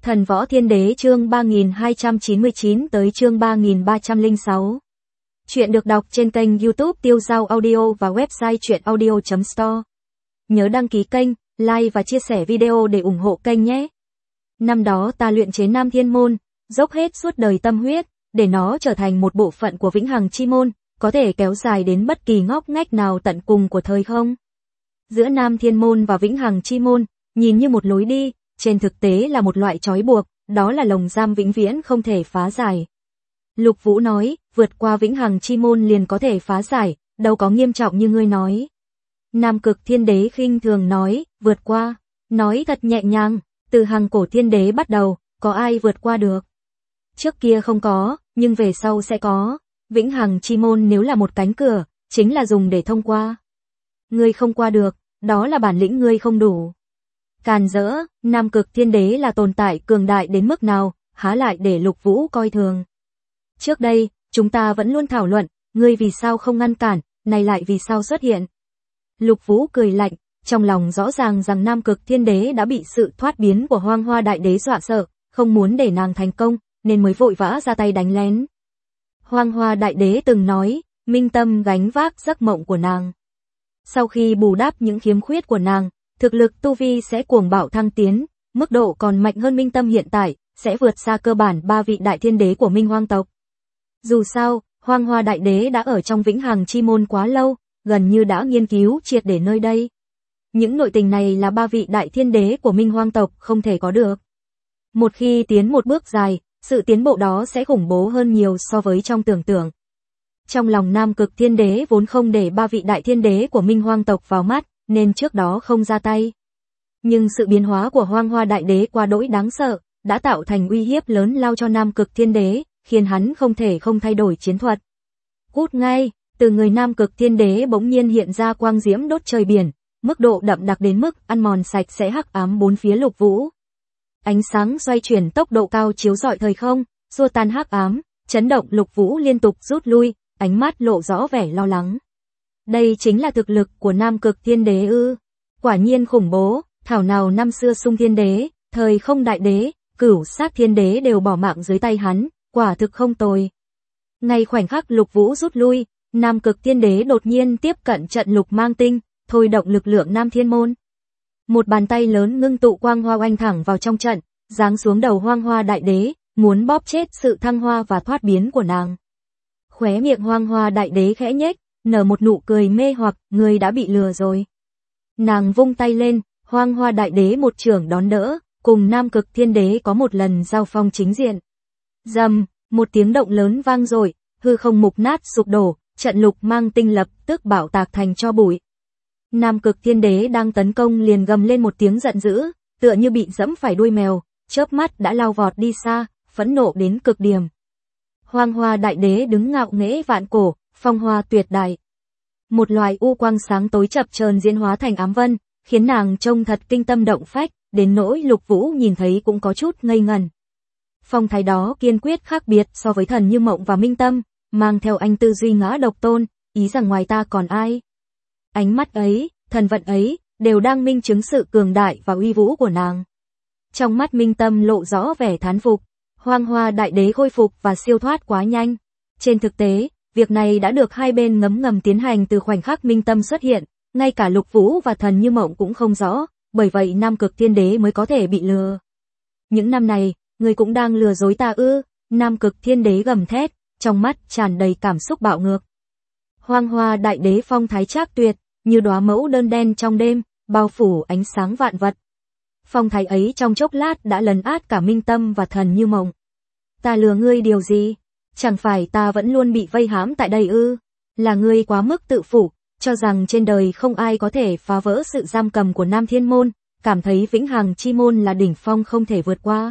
Thần Võ Thiên Đế chương 3299 tới chương 3306. Chuyện được đọc trên kênh YouTube Tiêu Dao Audio và website chuyenaudio.store. Nhớ đăng ký kênh, like và chia sẻ video để ủng hộ kênh nhé. Năm đó ta luyện chế Nam Thiên Môn, dốc hết suốt đời tâm huyết, để nó trở thành một bộ phận của Vĩnh Hằng Chi Môn, có thể kéo dài đến bất kỳ ngóc ngách nào tận cùng của thời không. Giữa Nam Thiên Môn và Vĩnh Hằng Chi Môn, nhìn như một lối đi, trên thực tế là một loại trói buộc, đó là lồng giam vĩnh viễn không thể phá giải. Lục Vũ nói, vượt qua Vĩnh Hằng Chi Môn liền có thể phá giải, đâu có nghiêm trọng như ngươi nói. Nam Cực Thiên Đế khinh thường nói, vượt qua, nói thật nhẹ nhàng, từ Hằng Cổ Thiên Đế bắt đầu, có ai vượt qua được. Trước kia không có, nhưng về sau sẽ có. Vĩnh Hằng Chi Môn nếu là một cánh cửa, chính là dùng để thông qua. Ngươi không qua được, đó là bản lĩnh ngươi không đủ. Càn rỡ, Nam Cực Thiên Đế là tồn tại cường đại đến mức nào, há lại để Lục Vũ coi thường. Trước đây, chúng ta vẫn luôn thảo luận, ngươi vì sao không ngăn cản, này lại vì sao xuất hiện. Lục Vũ cười lạnh, trong lòng rõ ràng rằng Nam Cực Thiên Đế đã bị sự thoát biến của Hoang Hoa Đại Đế dọa sợ, không muốn để nàng thành công, nên mới vội vã ra tay đánh lén. Hoang Hoa Đại Đế từng nói, Minh Tâm gánh vác giấc mộng của nàng. Sau khi bù đắp những khiếm khuyết của nàng, thực lực tu vi sẽ cuồng bạo thăng tiến, mức độ còn mạnh hơn Minh Tâm hiện tại, sẽ vượt xa cơ bản 3 vị đại thiên đế của Minh Hoang tộc. Dù sao, Hoang Hoa Đại Đế đã ở trong Vĩnh Hằng Chi Môn quá lâu, gần như đã nghiên cứu triệt để nơi đây. Những nội tình này là 3 vị đại thiên đế của Minh Hoang tộc không thể có được. Một khi tiến một bước dài, sự tiến bộ đó sẽ khủng bố hơn nhiều so với trong tưởng tượng. Trong lòng Nam Cực Thiên Đế vốn không để 3 vị đại thiên đế của Minh Hoang tộc vào mắt, nên trước đó không ra tay. Nhưng sự biến hóa của Hoang Hoa Đại Đế quá đỗi đáng sợ, đã tạo thành uy hiếp lớn lao cho Nam Cực Thiên Đế, khiến hắn không thể không thay đổi chiến thuật. Cút ngay, từ người Nam Cực Thiên Đế bỗng nhiên hiện ra quang diễm đốt trời biển, mức độ đậm đặc đến mức ăn mòn sạch sẽ hắc ám bốn phía Lục Vũ. Ánh sáng xoay chuyển tốc độ cao chiếu rọi thời không, xua tan hắc ám, chấn động Lục Vũ liên tục rút lui, ánh mắt lộ rõ vẻ lo lắng. Đây chính là thực lực của Nam Cực Thiên Đế ư? Quả nhiên khủng bố, thảo nào năm xưa Xung Thiên Đế, Thời Không Đại Đế, Cửu Sát Thiên Đế đều bỏ mạng dưới tay hắn, quả thực không tồi. Ngay khoảnh khắc Lục Vũ rút lui, Nam Cực Thiên Đế đột nhiên tiếp cận trận Lục Mang Tinh, thôi động lực lượng Nam Thiên Môn. Một bàn tay lớn ngưng tụ quang hoa oanh thẳng vào trong trận, giáng xuống đầu Hoang Hoa Đại Đế, muốn bóp chết sự thăng hoa và thoát biến của nàng. Khóe miệng Hoang Hoa Đại Đế khẽ nhếch, nở một nụ cười mê hoặc, người đã bị lừa rồi. Nàng vung tay lên, Hoang Hoa Đại Đế một chưởng đón đỡ, cùng Nam Cực Thiên Đế có một lần giao phong chính diện. Rầm, một tiếng động lớn vang dội, hư không mục nát sụp đổ, trận Lục Mang Tinh lập tức bạo tạc thành tro bụi. Nam Cực Thiên Đế đang tấn công liền gầm lên một tiếng giận dữ, tựa như bị dẫm phải đuôi mèo, chớp mắt đã lao vọt đi xa, phẫn nộ đến cực điểm. Hoang Hoa Đại Đế đứng ngạo nghễ vạn cổ, phong hoa tuyệt đại. Một loài u quang sáng tối chập chờn diễn hóa thành ám vân, khiến nàng trông thật kinh tâm động phách, đến nỗi Lục Vũ nhìn thấy cũng có chút ngây ngẩn. Phong thái đó kiên quyết khác biệt so với Thần Như Mộng và Minh Tâm, mang theo anh tư duy ngã độc tôn, ý rằng ngoài ta còn ai. Ánh mắt ấy, thần vận ấy, đều đang minh chứng sự cường đại và uy vũ của nàng. Trong mắt Minh Tâm lộ rõ vẻ thán phục, Hoang Hoa Đại Đế khôi phục và siêu thoát quá nhanh. Trên thực tế, việc này đã được hai bên ngấm ngầm tiến hành từ khoảnh khắc Minh Tâm xuất hiện, ngay cả Lục Vũ và Thần Như Mộng cũng không rõ, bởi vậy Nam Cực Thiên Đế mới có thể bị lừa. Những năm này, người cũng đang lừa dối ta ư? Nam Cực Thiên Đế gầm thét, trong mắt tràn đầy cảm xúc bạo ngược. Hoang Hoa Đại Đế phong thái trác tuyệt, như đóa mẫu đơn đen trong đêm, bao phủ ánh sáng vạn vật. Phong thái ấy trong chốc lát đã lấn át cả Minh Tâm và Thần Như Mộng. Ta lừa ngươi điều gì? Chẳng phải ta vẫn luôn bị vây hãm tại đây ư? Là ngươi quá mức tự phụ, cho rằng trên đời không ai có thể phá vỡ sự giam cầm của Nam Thiên Môn, cảm thấy Vĩnh Hằng Chi Môn là đỉnh phong không thể vượt qua.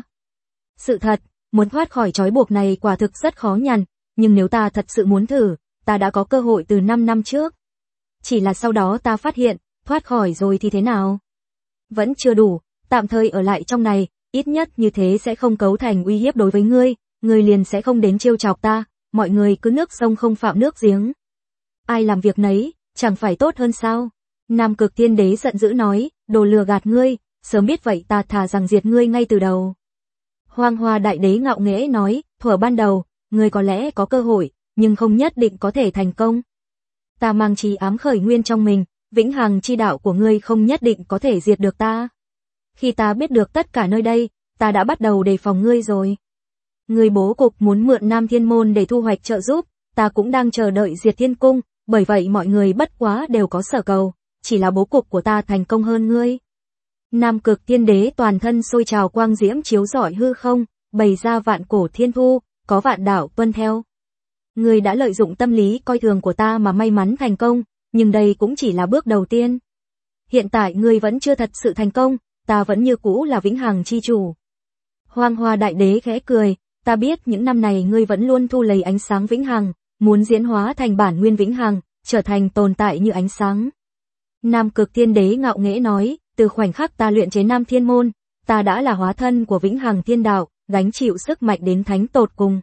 Sự thật, muốn thoát khỏi trói buộc này quả thực rất khó nhằn, nhưng nếu ta thật sự muốn thử, ta đã có cơ hội từ 5 năm trước. Chỉ là sau đó ta phát hiện, thoát khỏi rồi thì thế nào? Vẫn chưa đủ, tạm thời ở lại trong này, ít nhất như thế sẽ không cấu thành uy hiếp đối với ngươi, ngươi liền sẽ không đến trêu chọc ta, mọi người cứ nước sông không phạm nước giếng. Ai làm việc nấy, chẳng phải tốt hơn sao? Nam Cực Thiên Đế giận dữ nói, đồ lừa gạt ngươi, sớm biết vậy ta thà rằng diệt ngươi ngay từ đầu. Hoang Hoa Đại Đế ngạo nghễ nói, thuở ban đầu, ngươi có lẽ có cơ hội, nhưng không nhất định có thể thành công. Ta mang trí ám khởi nguyên trong mình, vĩnh hằng chi đạo của ngươi không nhất định có thể diệt được ta. Khi ta biết được tất cả nơi đây, ta đã bắt đầu đề phòng ngươi rồi. Ngươi bố cục muốn mượn Nam Thiên Môn để thu hoạch trợ giúp, ta cũng đang chờ đợi diệt thiên cung, bởi vậy mọi người bất quá đều có sở cầu, chỉ là bố cục của ta thành công hơn ngươi. Nam Cực Thiên Đế toàn thân sôi trào quang diễm chiếu rọi hư không, bày ra vạn cổ thiên thu, có vạn đạo tuân theo. Ngươi đã lợi dụng tâm lý coi thường của ta mà may mắn thành công, nhưng đây cũng chỉ là bước đầu tiên. Hiện tại ngươi vẫn chưa thật sự thành công, ta vẫn như cũ là vĩnh hằng chi chủ. Hoang Hoa Đại Đế khẽ cười, ta biết những năm này ngươi vẫn luôn thu lấy ánh sáng vĩnh hằng, muốn diễn hóa thành bản nguyên vĩnh hằng, trở thành tồn tại như ánh sáng. Nam Cực Thiên Đế ngạo nghễ nói, từ khoảnh khắc ta luyện chế Nam Thiên Môn, ta đã là hóa thân của vĩnh hằng thiên đạo, gánh chịu sức mạnh đến thánh tột cùng.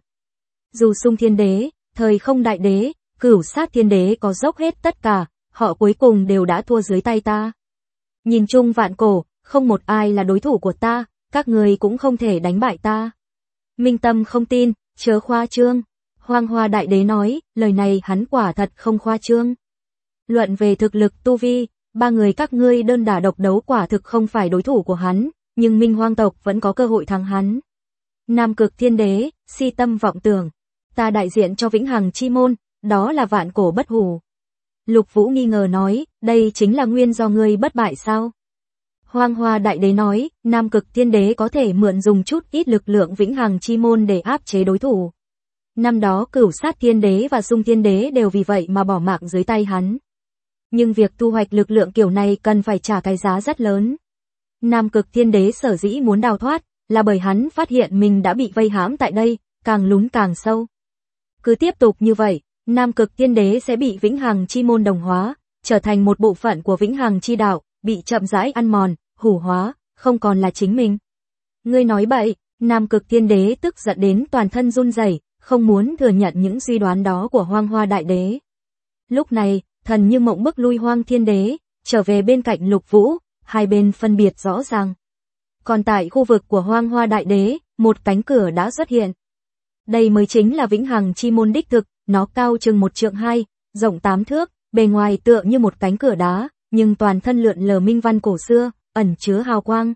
Dù Sung Thiên Đế, Thời Không Đại Đế, Cửu Sát Thiên Đế có dốc hết tất cả, họ cuối cùng đều đã thua dưới tay ta. Nhìn chung vạn cổ, không một ai là đối thủ của ta, các người cũng không thể đánh bại ta. Minh Tâm không tin, chớ khoa trương. Hoang Hoa Đại Đế nói, lời này hắn quả thật không khoa trương. Luận về thực lực tu vi, ba người các ngươi đơn đả độc đấu quả thực không phải đối thủ của hắn, nhưng Minh Hoang tộc vẫn có cơ hội thắng hắn. Nam Cực Thiên Đế, si tâm vọng tưởng, ta đại diện cho vĩnh hằng chi môn, đó là vạn cổ bất hủ. Lục Vũ nghi ngờ nói, đây chính là nguyên do ngươi bất bại sao? Hoang Hoa Đại Đế nói, Nam Cực Thiên Đế có thể mượn dùng chút ít lực lượng vĩnh hằng chi môn để áp chế đối thủ. Năm đó Cửu Sát Thiên Đế và Sung Thiên Đế đều vì vậy mà bỏ mạng dưới tay hắn. Nhưng việc thu hoạch lực lượng kiểu này cần phải trả cái giá rất lớn. Nam Cực Thiên Đế sở dĩ muốn đào thoát, là bởi hắn phát hiện mình đã bị vây hãm tại đây, càng lún càng sâu. Cứ tiếp tục như vậy, Nam Cực Thiên Đế sẽ bị vĩnh hằng chi môn đồng hóa, trở thành một bộ phận của vĩnh hằng chi đạo, bị chậm rãi ăn mòn, hủ hóa, không còn là chính mình. Ngươi nói bậy, Nam Cực Thiên Đế tức giận đến toàn thân run rẩy, không muốn thừa nhận những suy đoán đó của Hoang Hoa Đại Đế. Lúc này, Thần Như Mộng bức lui Hoang Thiên Đế, trở về bên cạnh Lục Vũ, hai bên phân biệt rõ ràng. Còn tại khu vực của Hoang Hoa Đại Đế, một cánh cửa đã xuất hiện. Đây mới chính là vĩnh hằng chi môn đích thực, nó cao chừng 1 trượng 2, rộng 8 thước, bề ngoài tựa như một cánh cửa đá, nhưng toàn thân lượn lờ minh văn cổ xưa, ẩn chứa hào quang.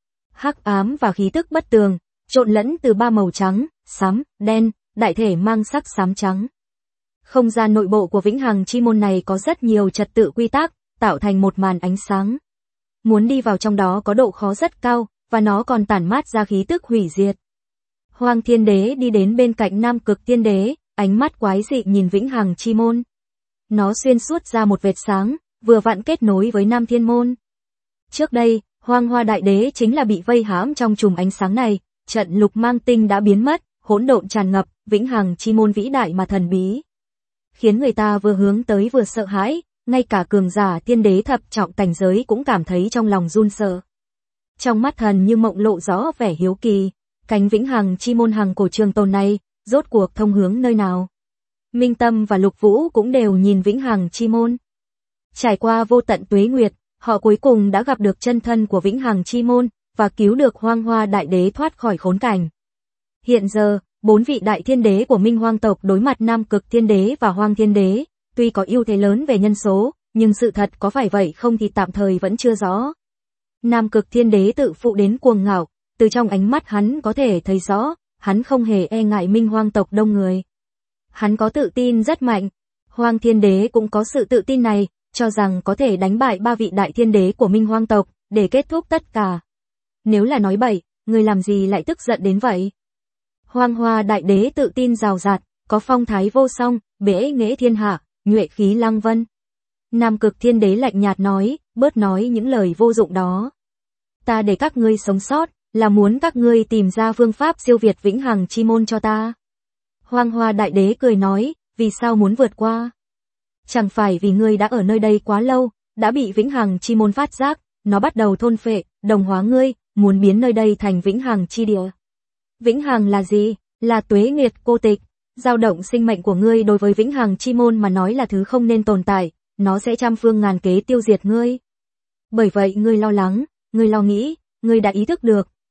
Hắc ám và khí tức bất tường, trộn lẫn từ ba màu trắng, xám, đen, đại thể mang sắc xám trắng. Không gian nội bộ của vĩnh hằng chi môn này có rất nhiều trật tự quy tắc, tạo thành một màn ánh sáng. Muốn đi vào trong đó có độ khó rất cao, và nó còn tản mát ra khí tức hủy diệt. Hoang Thiên Đế đi đến bên cạnh Nam Cực Thiên Đế, ánh mắt quái dị nhìn vĩnh hằng chi môn. Nó xuyên suốt ra một vệt sáng, vừa vặn kết nối với Nam Thiên Môn. Trước đây, Hoang Hoa Đại Đế chính là bị vây hãm trong chùm ánh sáng này, trận lục mang tinh đã biến mất, hỗn độn tràn ngập, vĩnh hằng chi môn vĩ đại mà thần bí. Khiến người ta vừa hướng tới vừa sợ hãi, ngay cả cường giả Thiên Đế thập trọng cảnh giới cũng cảm thấy trong lòng run sợ. Trong mắt Thần Như Mộng lộ rõ vẻ hiếu kỳ, cánh vĩnh hằng chi môn hằng cổ trường tồn này, rốt cuộc thông hướng nơi nào? Minh Tâm và Lục Vũ cũng đều nhìn vĩnh hằng chi môn. Trải qua vô tận tuế nguyệt, họ cuối cùng đã gặp được chân thân của vĩnh hằng chi môn, và cứu được Hoang Hoa Đại Đế thoát khỏi khốn cảnh. Hiện giờ, 4 vị đại thiên đế của Minh Hoang tộc đối mặt Nam Cực Thiên Đế và Hoang Thiên Đế, tuy có ưu thế lớn về nhân số, nhưng sự thật có phải vậy không thì tạm thời vẫn chưa rõ. Nam Cực Thiên Đế tự phụ đến cuồng ngạo, từ trong ánh mắt hắn có thể thấy rõ, hắn không hề e ngại Minh Hoang tộc đông người. Hắn có tự tin rất mạnh. Hoang Thiên Đế cũng có sự tự tin này, cho rằng có thể đánh bại 3 vị đại thiên đế của Minh Hoang tộc, để kết thúc tất cả. Nếu là nói bậy, người làm gì lại tức giận đến vậy? Hoang Hoa Đại Đế tự tin rào rạt, có phong thái vô song, bẽ nghệ thiên hạ, nhuệ khí lăng vân. Nam Cực Thiên Đế lạnh nhạt nói, bớt nói những lời vô dụng đó. Ta để các ngươi sống sót, là muốn các ngươi tìm ra phương pháp siêu việt vĩnh hằng chi môn cho ta. Hoang Hoa Đại Đế cười nói, vì sao muốn vượt qua? Chẳng phải vì ngươi đã ở nơi đây quá lâu, đã bị vĩnh hằng chi môn phát giác, nó bắt đầu thôn phệ, đồng hóa ngươi, muốn biến nơi đây thành vĩnh hằng chi địa. Vĩnh hằng là gì? Là tuế nguyệt cô tịch. Dao động sinh mệnh của ngươi đối với vĩnh hằng chi môn mà nói là thứ không nên tồn tại, nó sẽ trăm phương ngàn kế tiêu diệt ngươi. Bởi vậy ngươi lo lắng, ngươi lo nghĩ, ngươi đã ý thức được,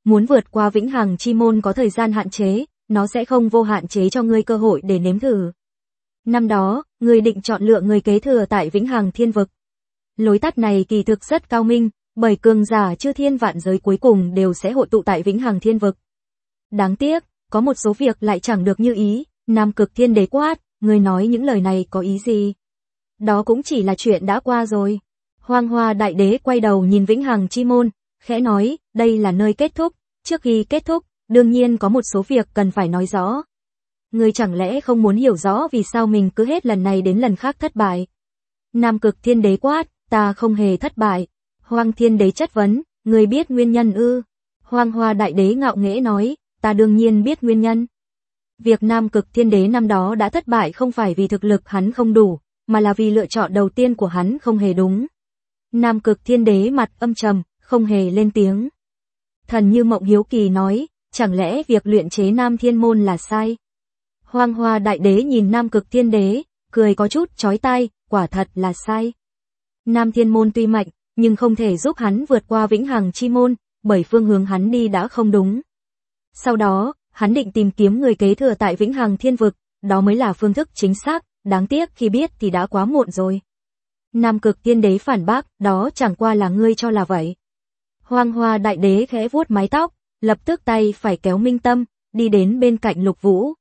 muốn vượt qua vĩnh hằng chi môn có thời gian hạn chế, nó sẽ không vô hạn chế cho ngươi cơ hội để nếm thử. Năm đó, ngươi định chọn lựa người kế thừa tại vĩnh hằng thiên vực. Lối tắt này kỳ thực rất cao minh, bởi cường giả chư thiên vạn giới cuối cùng đều sẽ hội tụ tại vĩnh hằng thiên vực. Đáng tiếc, có một số việc lại chẳng được như ý, Nam Cực Thiên Đế quát, ngươi nói những lời này có ý gì? Đó cũng chỉ là chuyện đã qua rồi. Hoang Hoa Đại Đế quay đầu nhìn vĩnh hằng chi môn, khẽ nói, đây là nơi kết thúc, trước khi kết thúc, đương nhiên có một số việc cần phải nói rõ. Ngươi chẳng lẽ không muốn hiểu rõ vì sao mình cứ hết lần này đến lần khác thất bại? Nam Cực Thiên Đế quát, ta không hề thất bại. Hoang Thiên Đế chất vấn, ngươi biết nguyên nhân ư? Hoang Hoa Đại Đế ngạo nghễ nói, ta đương nhiên biết nguyên nhân. Việc Nam Cực Thiên Đế năm đó đã thất bại không phải vì thực lực hắn không đủ, mà là vì lựa chọn đầu tiên của hắn không hề đúng. Nam Cực Thiên Đế mặt âm trầm, không hề lên tiếng. Thần Như Mộng hiếu kỳ nói, chẳng lẽ việc luyện chế Nam Thiên Môn là sai? Hoang Hoa Đại Đế nhìn Nam Cực Thiên Đế, cười có chút chói tai, quả thật là sai. Nam Thiên Môn tuy mạnh, nhưng không thể giúp hắn vượt qua vĩnh hằng chi môn, bởi phương hướng hắn đi đã không đúng. Sau đó, hắn định tìm kiếm người kế thừa tại vĩnh hằng thiên vực, đó mới là phương thức chính xác, đáng tiếc khi biết thì đã quá muộn rồi. Nam Cực Thiên Đế phản bác, đó chẳng qua là ngươi cho là vậy. Hoang Hoa Đại Đế khẽ vuốt mái tóc, lập tức tay phải kéo Minh Tâm, đi đến bên cạnh Lục Vũ.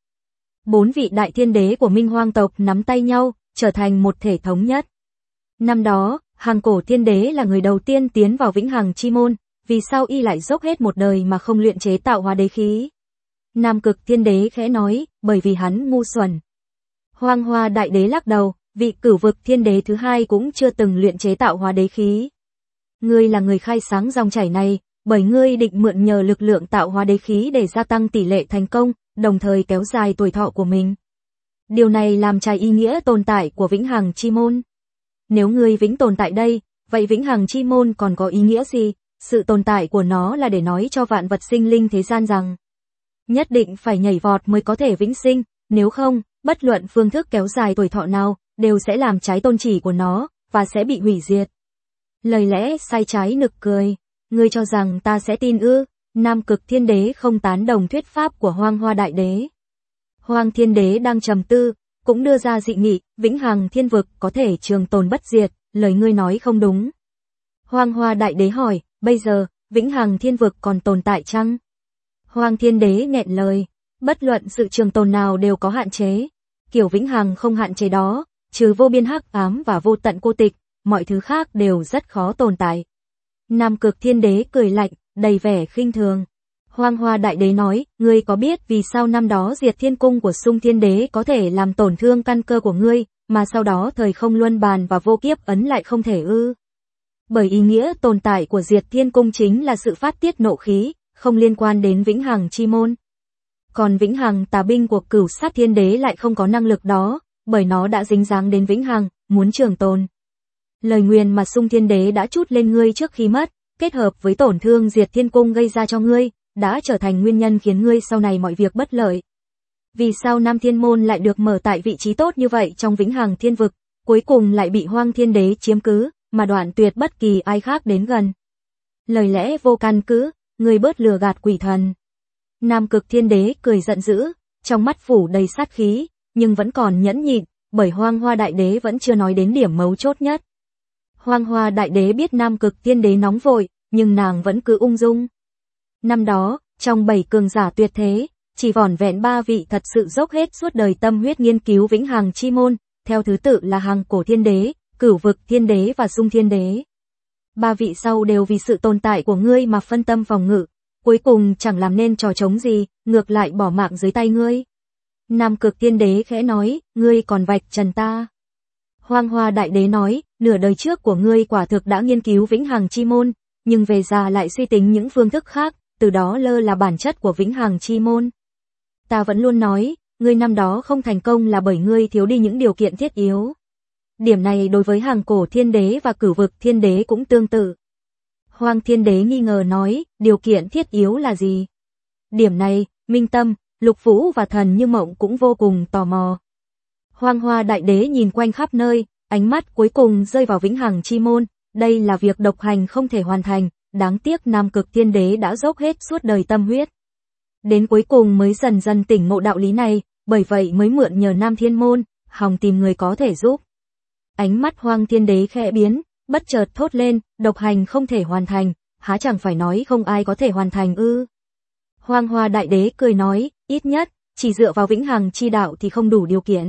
4 vị đại thiên đế của Minh Hoang tộc nắm tay nhau, trở thành một thể thống nhất. Năm đó, Hàng Cổ Thiên Đế là người đầu tiên tiến vào vĩnh hằng chi môn, vì sao y lại dốc hết một đời mà không luyện chế tạo hóa đế khí? Nam Cực Thiên Đế khẽ nói, bởi vì hắn ngu xuẩn. Hoang Hoa Đại Đế lắc đầu, vị Cửu Vực Thiên Đế thứ hai cũng chưa từng luyện chế tạo hóa đế khí. Ngươi là người khai sáng dòng chảy này, bởi ngươi định mượn nhờ lực lượng tạo hóa đế khí để gia tăng tỷ lệ thành công, đồng thời kéo dài tuổi thọ của mình. Điều này làm trái ý nghĩa tồn tại của vĩnh hằng chi môn. Nếu ngươi vĩnh tồn tại đây, vậy vĩnh hằng chi môn còn có ý nghĩa gì? Sự tồn tại của nó là để nói cho vạn vật sinh linh thế gian rằng nhất định phải nhảy vọt mới có thể vĩnh sinh, nếu không, bất luận phương thức kéo dài tuổi thọ nào, đều sẽ làm trái tôn chỉ của nó, và sẽ bị hủy diệt. Lời lẽ sai trái nực cười, ngươi cho rằng ta sẽ tin ư? Nam Cực Thiên Đế không tán đồng thuyết pháp của Hoang Hoa Đại Đế. Hoang Thiên Đế đang trầm tư, cũng đưa ra dị nghị, vĩnh hằng thiên vực có thể trường tồn bất diệt, lời ngươi nói không đúng. Hoang Hoa Đại Đế hỏi, bây giờ, vĩnh hằng thiên vực còn tồn tại chăng? Hoang Thiên Đế nghẹn lời, bất luận sự trường tồn nào đều có hạn chế. Kiểu vĩnh hằng không hạn chế đó, trừ vô biên hắc ám và vô tận cô tịch, mọi thứ khác đều rất khó tồn tại. Nam Cực Thiên Đế cười lạnh, đầy vẻ khinh thường. Hoang Hoa Đại Đế nói, ngươi có biết vì sao năm đó Diệt Thiên Cung của Xung Thiên Đế có thể làm tổn thương căn cơ của ngươi, mà sau đó thời không luân bàn và vô kiếp ấn lại không thể ư? Bởi ý nghĩa tồn tại của Diệt Thiên Cung chính là sự phát tiết nộ khí, không liên quan đến vĩnh hằng chi môn. Còn vĩnh hằng tà binh của Cửu Sát Thiên Đế lại không có năng lực đó, bởi nó đã dính dáng đến vĩnh hằng, muốn trường tồn. Lời nguyền mà Xung Thiên Đế đã trút lên ngươi trước khi mất, kết hợp với tổn thương Diệt Thiên Cung gây ra cho ngươi, đã trở thành nguyên nhân khiến ngươi sau này mọi việc bất lợi. Vì sao Nam Thiên Môn lại được mở tại vị trí tốt như vậy trong vĩnh hằng thiên vực, cuối cùng lại bị Hoang Thiên Đế chiếm cứ, mà đoạn tuyệt bất kỳ ai khác đến gần? Lời lẽ vô căn cứ, ngươi bớt lừa gạt quỷ thần. Nam Cực Thiên Đế cười giận dữ, trong mắt phủ đầy sát khí, nhưng vẫn còn nhẫn nhịn, bởi Hoang Hoa Đại Đế vẫn chưa nói đến điểm mấu chốt nhất. Hoang Hoa Đại Đế biết Nam Cực Thiên Đế nóng vội, nhưng nàng vẫn cứ ung dung. Năm đó, trong 7 cường giả tuyệt thế, chỉ vỏn vẹn 3 vị thật sự dốc hết suốt đời tâm huyết nghiên cứu vĩnh hằng chi môn, theo thứ tự là Hàng Cổ Thiên Đế, Cửu Vực Thiên Đế và Xung Thiên Đế. 3 vị sau đều vì sự tồn tại của ngươi mà phân tâm phòng ngự, cuối cùng chẳng làm nên trò trống gì, ngược lại bỏ mạng dưới tay ngươi. Nam Cực Thiên Đế khẽ nói, ngươi còn vạch trần ta. Hoang Hoa Đại Đế nói, nửa đời trước của ngươi quả thực đã nghiên cứu vĩnh hằng chi môn, nhưng về già lại suy tính những phương thức khác, từ đó lơ là bản chất của vĩnh hằng chi môn. Ta vẫn luôn nói, ngươi năm đó không thành công là bởi ngươi thiếu đi những điều kiện thiết yếu. Điểm này đối với Hàng Cổ Thiên Đế và Cửu Vực Thiên Đế cũng tương tự. Hoang Thiên Đế nghi ngờ nói, điều kiện thiết yếu là gì? Điểm này, Minh Tâm, Lục Vũ và Thần Như Mộng cũng vô cùng tò mò. Hoang Hoa Đại Đế nhìn quanh khắp nơi, ánh mắt cuối cùng rơi vào vĩnh hằng chi môn, đây là việc độc hành không thể hoàn thành, đáng tiếc Nam Cực Thiên Đế đã dốc hết suốt đời tâm huyết. Đến cuối cùng mới dần dần tỉnh ngộ đạo lý này, bởi vậy mới mượn nhờ Nam Thiên Môn, hòng tìm người có thể giúp. Ánh mắt Hoang Thiên Đế khẽ biến, bất chợt thốt lên, độc hành không thể hoàn thành, há chẳng phải nói không ai có thể hoàn thành ư? Hoang Hoa Đại Đế cười nói, ít nhất, chỉ dựa vào vĩnh hằng chi đạo thì không đủ điều kiện.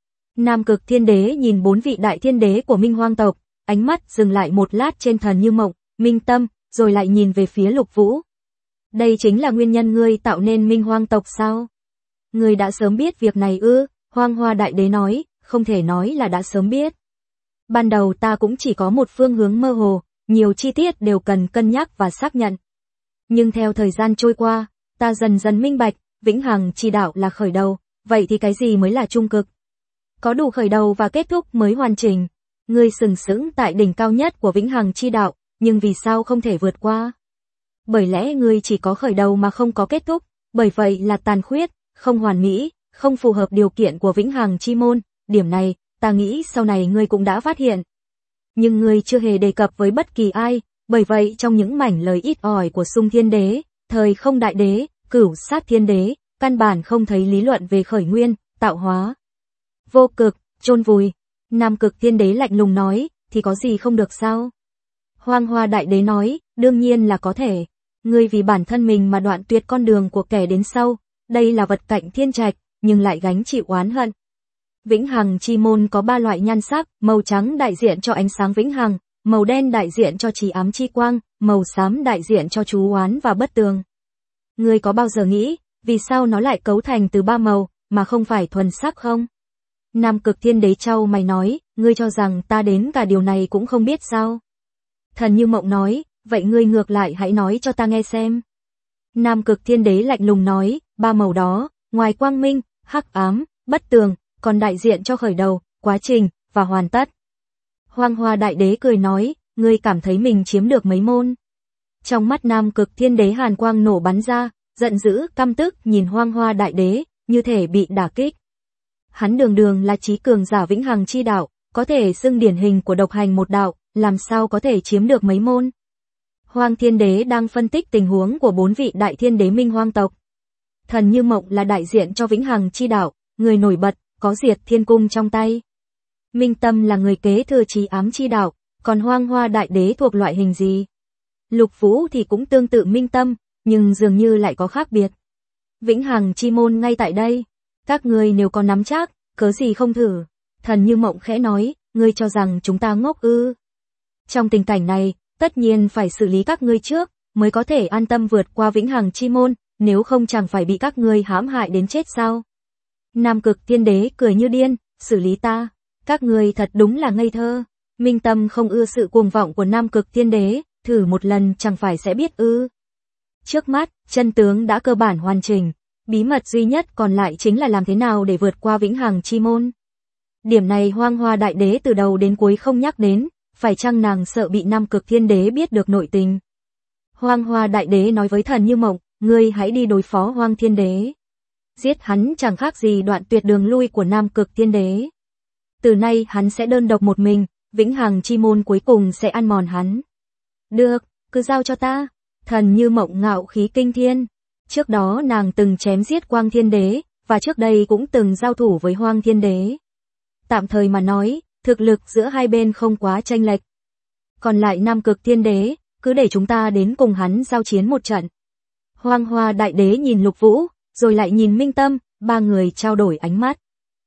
Nam Cực Thiên Đế nhìn 4 vị đại thiên đế của Minh Hoang tộc, ánh mắt dừng lại một lát trên Thần Như Mộng, Minh Tâm, rồi lại nhìn về phía Lục Vũ. Đây chính là nguyên nhân ngươi tạo nên Minh Hoang tộc sao? Ngươi đã sớm biết việc này ư? Hoang Hoa Đại Đế nói, không thể nói là đã sớm biết. Ban đầu ta cũng chỉ có một phương hướng mơ hồ, nhiều chi tiết đều cần cân nhắc và xác nhận. Nhưng theo thời gian trôi qua, ta dần dần minh bạch, vĩnh hằng chi đạo là khởi đầu, vậy thì cái gì mới là trung cực? Có đủ khởi đầu và kết thúc mới hoàn chỉnh. Ngươi sừng sững tại đỉnh cao nhất của vĩnh hằng chi đạo, nhưng vì sao không thể vượt qua? Bởi lẽ ngươi chỉ có khởi đầu mà không có kết thúc, bởi vậy là tàn khuyết, không hoàn mỹ, không phù hợp điều kiện của vĩnh hằng chi môn, điểm này, ta nghĩ sau này ngươi cũng đã phát hiện. Nhưng ngươi chưa hề đề cập với bất kỳ ai, bởi vậy trong những mảnh lời ít ỏi của Xung Thiên Đế, Thời Không Đại Đế, Cửu Sát Thiên Đế, căn bản không thấy lý luận về khởi nguyên, tạo hóa. Vô cực, chôn vùi. Nam Cực Thiên Đế lạnh lùng nói, thì có gì không được sao? Hoang Hoa Đại Đế nói, đương nhiên là có thể. Ngươi vì bản thân mình mà đoạn tuyệt con đường của kẻ đến sau, đây là vật cạnh thiên trạch, nhưng lại gánh chịu oán hận. Vĩnh hằng chi môn có 3 loại nhan sắc, màu trắng đại diện cho ánh sáng vĩnh hằng, màu đen đại diện cho trì ám chi quang, màu xám đại diện cho chú oán và bất tường. Ngươi có bao giờ nghĩ, vì sao nó lại cấu thành từ 3 màu, mà không phải thuần sắc không? Nam Cực Thiên Đế chau mày nói, ngươi cho rằng ta đến cả điều này cũng không biết sao? Thần Như Mộng nói, vậy ngươi ngược lại hãy nói cho ta nghe xem. Nam Cực Thiên Đế lạnh lùng nói, 3 màu đó, ngoài quang minh, hắc ám, bất tường, còn đại diện cho khởi đầu, quá trình, và hoàn tất. Hoang Hoa Đại Đế cười nói, ngươi cảm thấy mình chiếm được mấy môn. Trong mắt Nam Cực Thiên Đế hàn quang nổ bắn ra, giận dữ, căm tức nhìn Hoang Hoa Đại Đế, như thể bị đả kích. Hắn đường đường là chí cường giả vĩnh hằng chi đạo, có thể xưng điển hình của độc hành một đạo, làm sao có thể chiếm được mấy môn. Hoang Thiên Đế đang phân tích tình huống của 4 vị đại thiên đế Minh Hoang tộc. Thần Như Mộng là đại diện cho vĩnh hằng chi đạo, người nổi bật, có diệt thiên cung trong tay. Minh Tâm là người kế thừa trì ám chi đạo, còn Hoang Hoa Đại Đế thuộc loại hình gì? Lục Vũ thì cũng tương tự Minh Tâm, nhưng dường như lại có khác biệt. Vĩnh hằng chi môn ngay tại đây, các ngươi nếu có nắm chắc, cớ gì không thử? Thần Như Mộng khẽ nói, ngươi cho rằng chúng ta ngốc ư? Trong tình cảnh này, tất nhiên phải xử lý các ngươi trước, mới có thể an tâm vượt qua vĩnh hằng chi môn, nếu không chẳng phải bị các ngươi hãm hại đến chết sao? Nam Cực Thiên Đế cười như điên, xử lý ta, các ngươi thật đúng là ngây thơ. Minh Tâm không ưa sự cuồng vọng của Nam Cực Thiên Đế, thử một lần chẳng phải sẽ biết ư? Trước mắt, chân tướng đã cơ bản hoàn chỉnh, bí mật duy nhất còn lại chính là làm thế nào để vượt qua vĩnh hằng chi môn. Điểm này Hoang Hoa Đại Đế từ đầu đến cuối không nhắc đến, phải chăng nàng sợ bị Nam Cực Thiên Đế biết được nội tình. Hoang Hoa Đại Đế nói với Thần Như Mộng, ngươi hãy đi đối phó Hoang Thiên Đế. Giết hắn chẳng khác gì đoạn tuyệt đường lui của Nam Cực Thiên Đế. Từ nay hắn sẽ đơn độc một mình, vĩnh hằng chi môn cuối cùng sẽ ăn mòn hắn. Được, cứ giao cho ta. Thần Như Mộng ngạo khí kinh thiên. Trước đó nàng từng chém giết Quang Thiên Đế, và trước đây cũng từng giao thủ với Hoang Thiên Đế. Tạm thời mà nói, thực lực giữa hai bên không quá chênh lệch. Còn lại Nam Cực Thiên Đế, cứ để chúng ta đến cùng hắn giao chiến một trận. Hoang Hoa Đại Đế nhìn Lục Vũ, rồi lại nhìn Minh Tâm, 3 người trao đổi ánh mắt.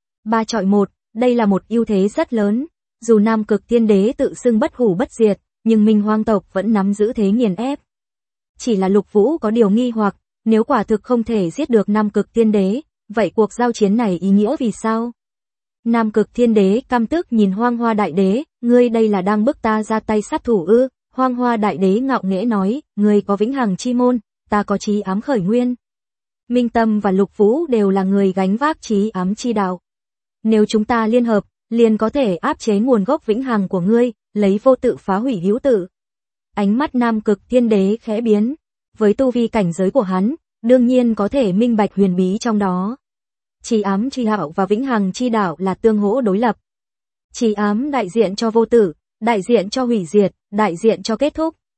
3 chọi 1, đây là một ưu thế rất lớn. Dù Nam Cực Thiên Đế tự xưng bất hủ bất diệt, nhưng Minh Hoang tộc vẫn nắm giữ thế nghiền ép. Chỉ là Lục Vũ có điều nghi hoặc, nếu quả thực không thể giết được Nam Cực Thiên Đế, vậy cuộc giao chiến này ý nghĩa vì sao? Nam Cực Thiên Đế căm tức nhìn Hoang Hoa Đại Đế, ngươi đây là đang bức ta ra tay sát thủ ư? Hoang Hoa Đại Đế ngạo nghễ nói, ngươi có vĩnh hằng chi môn, ta có chí ám khởi nguyên. Minh Tâm và Lục Vũ đều là người gánh vác chí ám chi đạo. Nếu chúng ta liên hợp, liền có thể áp chế nguồn gốc vĩnh hằng của ngươi, lấy vô tự phá hủy hữu tự. Ánh mắt Nam Cực Thiên Đế khẽ biến, với tu vi cảnh giới của hắn, đương nhiên có thể minh bạch huyền bí trong đó. Chí ám chi đạo và vĩnh hằng chi đạo là tương hỗ đối lập. Chí ám đại diện cho vô tử, đại diện cho hủy diệt, đại diện cho kết thúc.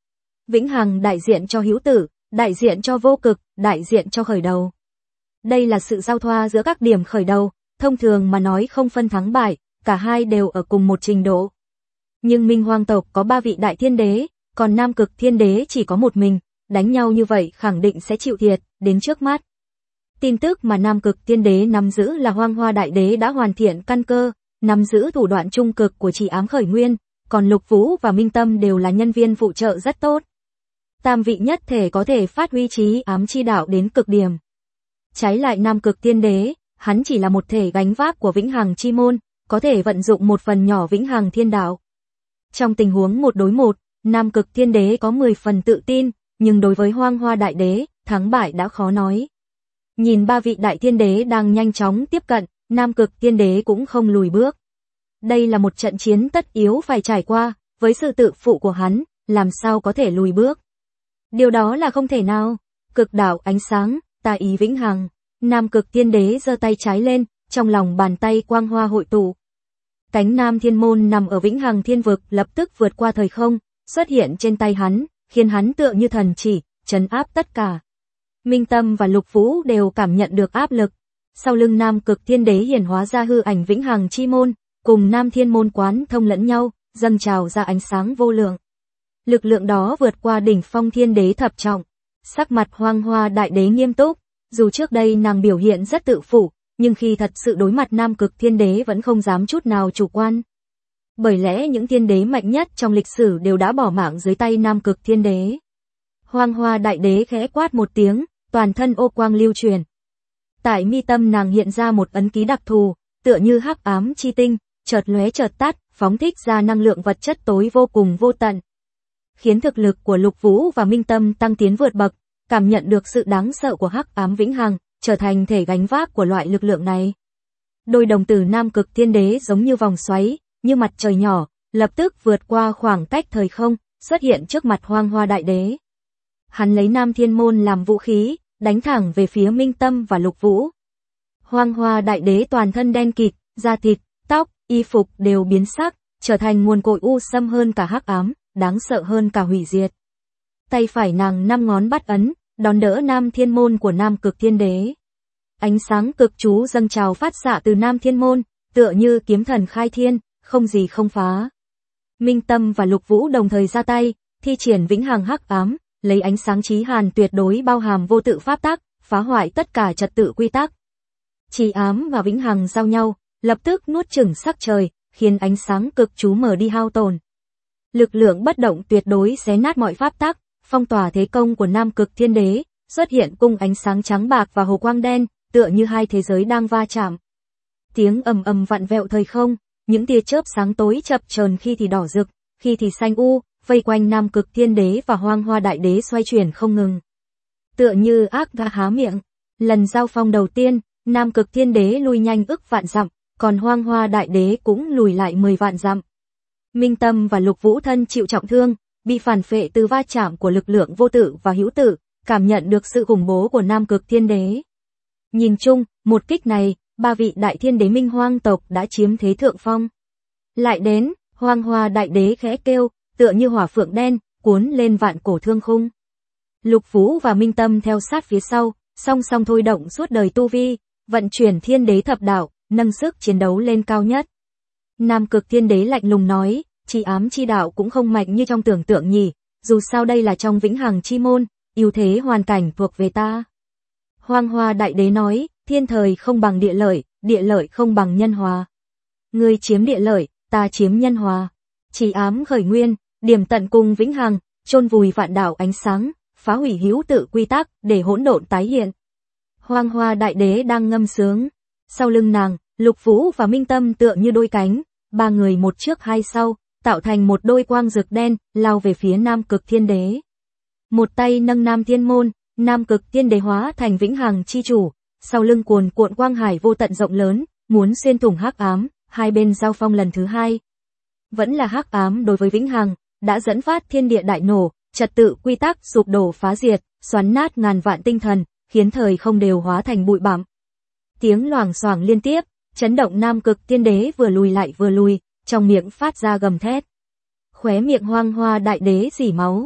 Vĩnh hằng đại diện cho hữu tử, đại diện cho vô cực, đại diện cho khởi đầu. Đây là sự giao thoa giữa các điểm khởi đầu, thông thường mà nói không phân thắng bại, cả hai đều ở cùng một trình độ. Nhưng Minh Hoang tộc có 3 vị đại thiên đế, còn Nam Cực Thiên Đế chỉ có một mình, đánh nhau như vậy khẳng định sẽ chịu thiệt, đến trước mắt. Tin tức mà Nam Cực Thiên Đế nắm giữ là Hoang Hoa Đại Đế đã hoàn thiện căn cơ, nắm giữ thủ đoạn trung cực của Chỉ Ám khởi nguyên, còn Lục Vũ và Minh Tâm đều là nhân viên phụ trợ rất tốt. Tam vị nhất thể có thể phát huy Chí Ám chi đạo đến cực điểm. Trái lại Nam Cực Thiên Đế, hắn chỉ là một thể gánh vác của Vĩnh Hằng chi môn, có thể vận dụng một phần nhỏ Vĩnh Hằng thiên đạo. Trong tình huống 1 đối 1, Nam Cực Thiên Đế có 10 phần tự tin, nhưng đối với Hoang Hoa Đại Đế, thắng bại đã khó nói. Nhìn 3 vị đại thiên đế đang nhanh chóng tiếp cận, Nam Cực Thiên Đế cũng không lùi bước. Đây là một trận chiến tất yếu phải trải qua, với sự tự phụ của hắn, làm sao có thể lùi bước. Điều đó là không thể nào. Cực đạo ánh sáng, ta ý vĩnh hằng. Nam Cực Thiên Đế giơ tay trái lên, trong lòng bàn tay quang hoa hội tụ. Cánh Nam Thiên Môn nằm ở Vĩnh Hằng Thiên Vực lập tức vượt qua thời không, xuất hiện trên tay hắn, khiến hắn tựa như thần chỉ, trấn áp tất cả. Minh Tâm và Lục Vũ đều cảm nhận được áp lực. Sau lưng Nam Cực Thiên Đế hiển hóa ra hư ảnh Vĩnh Hằng chi môn, cùng Nam Thiên Môn quán thông lẫn nhau, dâng trào ra ánh sáng vô lượng. Lực lượng đó vượt qua đỉnh phong Thiên Đế thập trọng. Sắc mặt Hoang Hoa Đại Đế nghiêm túc, dù trước đây nàng biểu hiện rất tự phụ, nhưng khi thật sự đối mặt Nam Cực Thiên Đế vẫn không dám chút nào chủ quan. Bởi lẽ những thiên đế mạnh nhất trong lịch sử đều đã bỏ mạng dưới tay Nam Cực Thiên Đế. Hoang Hoa Đại Đế khẽ quát một tiếng, toàn thân ô quang lưu truyền. Tại mi tâm nàng hiện ra một ấn ký đặc thù, tựa như hắc ám chi tinh, chợt lóe chợt tắt, phóng thích ra năng lượng vật chất tối vô cùng vô tận. Khiến thực lực của Lục Vũ và Minh Tâm tăng tiến vượt bậc, cảm nhận được sự đáng sợ của hắc ám vĩnh hằng, trở thành thể gánh vác của loại lực lượng này. Đôi đồng tử Nam Cực Thiên Đế giống như vòng xoáy, như mặt trời nhỏ, lập tức vượt qua khoảng cách thời không, xuất hiện trước mặt Hoang Hoa Đại Đế. Hắn lấy Nam Thiên Môn làm vũ khí, đánh thẳng về phía Minh Tâm và Lục Vũ. Hoang Hoa Đại Đế toàn thân đen kịt, da thịt, tóc, y phục đều biến sắc, trở thành nguồn cội u xâm hơn cả hắc ám, đáng sợ hơn cả hủy diệt. Tay phải nàng 5 ngón bắt ấn, đón đỡ Nam Thiên Môn của Nam Cực Thiên Đế. Ánh sáng cực chú dâng trào phát xạ từ Nam Thiên Môn, tựa như kiếm thần khai thiên, không gì không phá. Minh Tâm và Lục Vũ đồng thời ra tay, thi triển vĩnh hằng hắc ám, lấy ánh sáng chí hàn tuyệt đối bao hàm vô tự pháp tắc, phá hoại tất cả trật tự quy tắc. Chí ám và vĩnh hằng giao nhau, lập tức nuốt chửng sắc trời, khiến ánh sáng cực chú mở đi hao tổn. Lực lượng bất động tuyệt đối xé nát mọi pháp tắc, phong tỏa thế công của Nam Cực Thiên Đế, xuất hiện cung ánh sáng trắng bạc và hồ quang đen, tựa như hai thế giới đang va chạm. Tiếng ầm ầm vặn vẹo thời không, những tia chớp sáng tối chập chờn khi thì đỏ rực, khi thì xanh u, vây quanh Nam Cực Thiên Đế và Hoang Hoa Đại Đế xoay chuyển không ngừng. Tựa như ác gà há miệng, lần giao phong đầu tiên, Nam Cực Thiên Đế lui nhanh ức vạn dặm, còn Hoang Hoa Đại Đế cũng lùi lại 10 vạn dặm. Minh Tâm và Lục Vũ thân chịu trọng thương, bị phản phệ từ va chạm của lực lượng vô tự và hữu tự, cảm nhận được sự khủng bố của Nam Cực Thiên Đế. Nhìn chung, một kích này, 3 vị đại thiên đế Minh Hoang tộc đã chiếm thế thượng phong. Lại đến, Hoang Hoa Đại Đế khẽ kêu, tựa như hỏa phượng đen, cuốn lên vạn cổ thương khung. Lục Vũ và Minh Tâm theo sát phía sau, song song thôi động suốt đời tu vi, vận chuyển Thiên Đế thập đạo, nâng sức chiến đấu lên cao nhất. Nam Cực Thiên Đế lạnh lùng nói, Chí ám chi đạo cũng không mạnh như trong tưởng tượng nhỉ, dù sao đây là trong vĩnh hằng chi môn, ưu thế hoàn cảnh thuộc về ta. Hoang Hoa Đại Đế nói, thiên thời không bằng địa lợi không bằng nhân hòa. Ngươi chiếm địa lợi, ta chiếm nhân hòa. Chí ám khởi nguyên, điểm tận cùng vĩnh hằng, chôn vùi vạn đạo ánh sáng, phá hủy hữu tự quy tắc, để hỗn độn tái hiện. Hoang Hoa Đại Đế đang ngâm sướng. Sau lưng nàng, Lục Vũ và Minh Tâm tựa như đôi cánh, 3 người một trước hai sau, tạo thành một đôi quang rực đen, lao về phía Nam Cực Thiên Đế. Một tay nâng Nam Thiên Môn, Nam Cực Thiên Đế hóa thành vĩnh hằng chi chủ, sau lưng cuồn cuộn quang hải vô tận rộng lớn, muốn xuyên thủng hắc ám, hai bên giao phong lần thứ hai. Vẫn là hắc ám đối với vĩnh hằng, đã dẫn phát thiên địa đại nổ, trật tự quy tắc sụp đổ phá diệt, xoắn nát ngàn vạn tinh thần, khiến thời không đều hóa thành bụi bặm. Tiếng loảng xoảng liên tiếp, chấn động Nam Cực Thiên Đế vừa lùi lại vừa lùi, trong miệng phát ra gầm thét. Khóe miệng Hoang Hoa Đại Đế rỉ máu.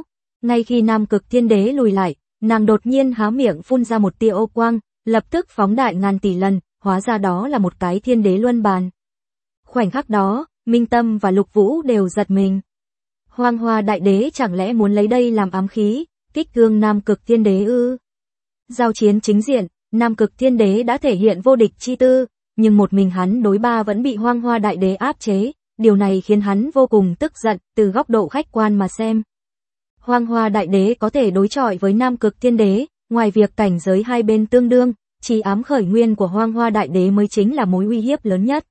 Ngay khi Nam Cực Thiên Đế lùi lại, nàng đột nhiên há miệng phun ra một tia ô quang, lập tức phóng đại ngàn tỷ lần, hóa ra đó là một cái thiên đế luân bàn. Khoảnh khắc đó, Minh Tâm và Lục Vũ đều giật mình. Hoang Hoa Đại Đế chẳng lẽ muốn lấy đây làm ám khí, kích thương Nam Cực Thiên Đế ư? Giao chiến chính diện, Nam Cực Thiên Đế đã thể hiện vô địch chi tư, nhưng một mình hắn đối ba vẫn bị Hoang Hoa Đại Đế áp chế, điều này khiến hắn vô cùng tức giận, từ góc độ khách quan mà xem. Hoang Hoa Đại Đế có thể đối chọi với Nam Cực Thiên Đế, ngoài việc cảnh giới hai bên tương đương, chỉ ám khởi nguyên của Hoang Hoa Đại Đế mới chính là mối uy hiếp lớn nhất.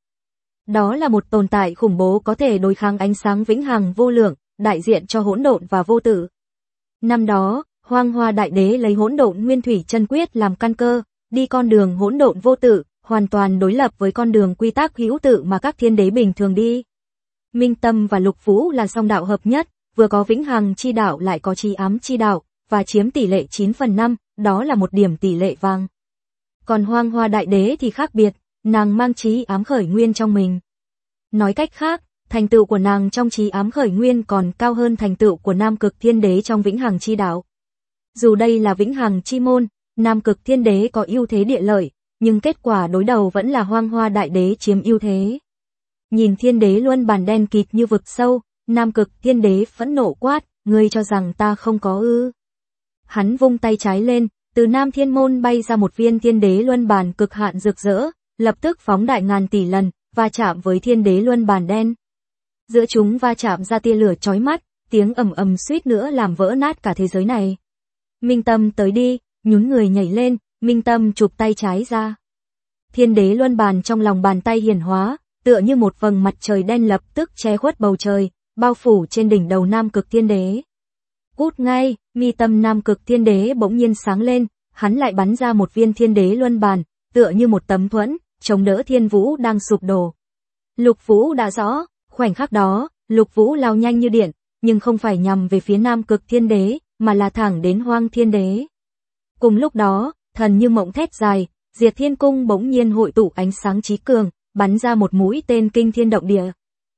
Đó là một tồn tại khủng bố có thể đối kháng ánh sáng vĩnh hằng vô lượng, đại diện cho hỗn độn và vô tự. Năm đó, Hoang Hoa Đại Đế lấy hỗn độn nguyên thủy chân quyết làm căn cơ, đi con đường hỗn độn vô tự, hoàn toàn đối lập với con đường quy tắc hữu tự mà các thiên đế bình thường đi. Minh Tâm và Lục Vũ là song đạo hợp nhất, vừa có vĩnh hằng chi đạo lại có chi ám chi đạo, và chiếm tỷ lệ 9/5, đó là một điểm tỷ lệ vàng. Còn Hoang Hoa Đại Đế thì khác biệt, nàng mang chí ám khởi nguyên trong mình. Nói cách khác, thành tựu của nàng trong chí ám khởi nguyên còn cao hơn thành tựu của Nam Cực Thiên Đế trong vĩnh hằng chi đạo. Dù đây là vĩnh hằng chi môn, Nam Cực Thiên Đế có ưu thế địa lợi, nhưng kết quả đối đầu vẫn là Hoang Hoa Đại Đế chiếm ưu thế. Nhìn thiên đế luân bàn đen kịt như vực sâu, Nam Cực Thiên Đế phẫn nộ quát, ngươi cho rằng ta không có ư? Hắn vung tay trái lên, từ Nam Thiên Môn bay ra một viên thiên đế luân bàn cực hạn rực rỡ, lập tức phóng đại ngàn tỷ lần, va chạm với thiên đế luân bàn đen. Giữa chúng va chạm ra tia lửa chói mắt, tiếng ầm ầm suýt nữa làm vỡ nát cả thế giới này. Minh Tâm tới đi, nhún người nhảy lên, Minh Tâm chụp tay trái ra. Thiên đế luân bàn trong lòng bàn tay hiển hóa, tựa như một vầng mặt trời đen lập tức che khuất bầu trời, bao phủ trên đỉnh đầu Nam Cực Thiên Đế. Cút ngay, mi tâm Nam Cực Thiên Đế bỗng nhiên sáng lên, hắn lại bắn ra một viên thiên đế luân bàn, tựa như một tấm thuẫn, chống đỡ Thiên Vũ đang sụp đổ. Lục Vũ đã rõ, khoảnh khắc đó, Lục Vũ lao nhanh như điện, nhưng không phải nhằm về phía Nam Cực Thiên Đế, mà là thẳng đến Hoang Thiên Đế. Cùng lúc đó, Thần Như Mộng thét dài, Diệt Thiên Cung bỗng nhiên hội tụ ánh sáng chí cường, bắn ra một mũi tên kinh thiên động địa.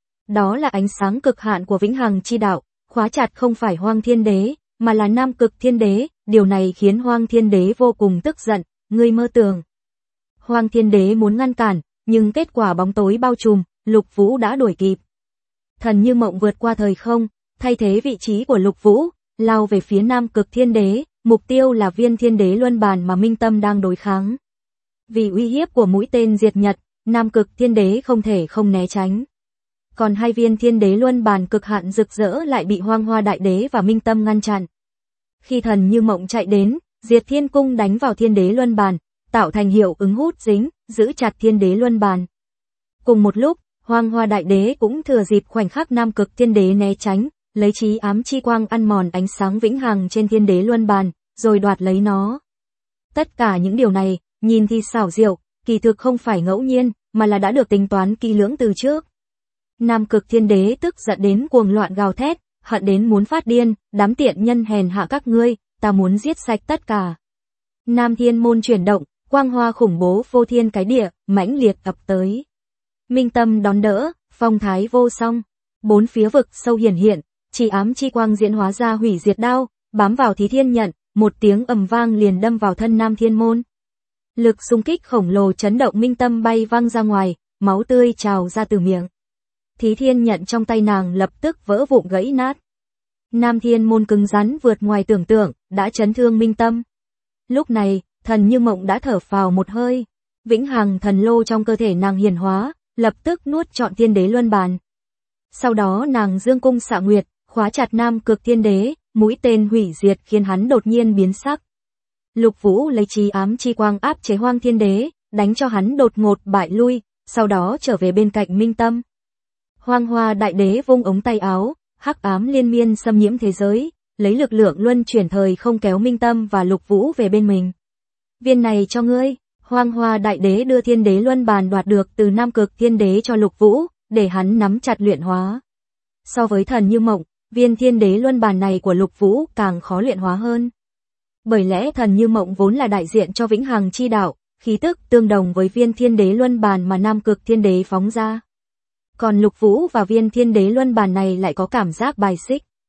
Đó là ánh sáng cực hạn của vĩnh hằng chi đạo, khóa chặt không phải Hoang Thiên Đế, mà là Nam Cực Thiên Đế, điều này khiến Hoang Thiên Đế vô cùng tức giận, ngươi mơ tưởng. Hoang Thiên Đế muốn ngăn cản, nhưng kết quả bóng tối bao trùm, Lục Vũ đã đuổi kịp. Thần Như Mộng vượt qua thời không, thay thế vị trí của Lục Vũ, lao về phía Nam Cực Thiên Đế, mục tiêu là viên thiên đế luân bàn mà Minh Tâm đang đối kháng. Vì uy hiếp của mũi tên diệt nhật, Nam Cực Thiên Đế không thể không né tránh. Còn hai viên thiên đế luân bàn cực hạn rực rỡ lại bị Hoang Hoa Đại Đế và Minh Tâm ngăn chặn. Khi Thần Như Mộng chạy đến, Diệt Thiên Cung đánh vào thiên đế luân bàn, tạo thành hiệu ứng hút dính, giữ chặt thiên đế luân bàn. Cùng một lúc, Hoang Hoa Đại Đế cũng thừa dịp khoảnh khắc Nam Cực Thiên Đế né tránh, lấy chí ám chi quang ăn mòn ánh sáng vĩnh hằng trên thiên đế luân bàn, rồi đoạt lấy nó. Tất cả những điều này, nhìn thì xảo diệu, kỳ thực không phải ngẫu nhiên, mà là đã được tính toán kỹ lưỡng từ trước. Nam Cực Thiên Đế tức giận đến cuồng loạn gào thét, hận đến muốn phát điên, đám tiện nhân hèn hạ các ngươi, ta muốn giết sạch tất cả. Nam Thiên Môn chuyển động, quang hoa khủng bố vô thiên cái địa, mãnh liệt ập tới. Minh Tâm đón đỡ, phong thái vô song, bốn phía vực sâu hiển hiện, chỉ ám chi quang diễn hóa ra hủy diệt đao, bám vào Thí Thiên Nhận, một tiếng ầm vang liền đâm vào thân Nam Thiên Môn. Lực xung kích khổng lồ chấn động Minh Tâm bay văng ra ngoài, máu tươi trào ra từ miệng. Thí Thiên Nhận trong tay nàng lập tức vỡ vụn gãy nát. Nam Thiên Môn cứng rắn vượt ngoài tưởng tượng, đã chấn thương Minh Tâm. Lúc này, Thần Như Mộng đã thở phào một hơi. Vĩnh hằng thần lô trong cơ thể nàng hiển hóa, lập tức nuốt trọn thiên đế luân bàn. Sau đó nàng dương cung xạ nguyệt, khóa chặt Nam Cực Thiên Đế, mũi tên hủy diệt khiến hắn đột nhiên biến sắc. Lục Vũ lấy chí ám chi quang áp chế Hoang Thiên Đế, đánh cho hắn đột ngột bại lui, sau đó trở về bên cạnh Minh Tâm. Hoang Hoa Đại Đế vung ống tay áo, hắc ám liên miên xâm nhiễm thế giới, lấy lực lượng luân chuyển thời không kéo Minh Tâm và Lục Vũ về bên mình. Viên này cho ngươi. Hoang Hoa Đại Đế đưa thiên đế luân bàn đoạt được từ Nam Cực Thiên Đế cho Lục Vũ, để hắn nắm chặt luyện hóa. So với Thần Như Mộng, viên thiên đế luân bàn này của Lục Vũ càng khó luyện hóa hơn. Bởi lẽ Thần Như Mộng vốn là đại diện cho vĩnh hằng chi đạo, khí tức tương đồng với viên thiên đế luân bàn mà Nam Cực Thiên Đế phóng ra. Còn Lục Vũ và viên thiên đế luân bàn này lại có cảm giác bài xích.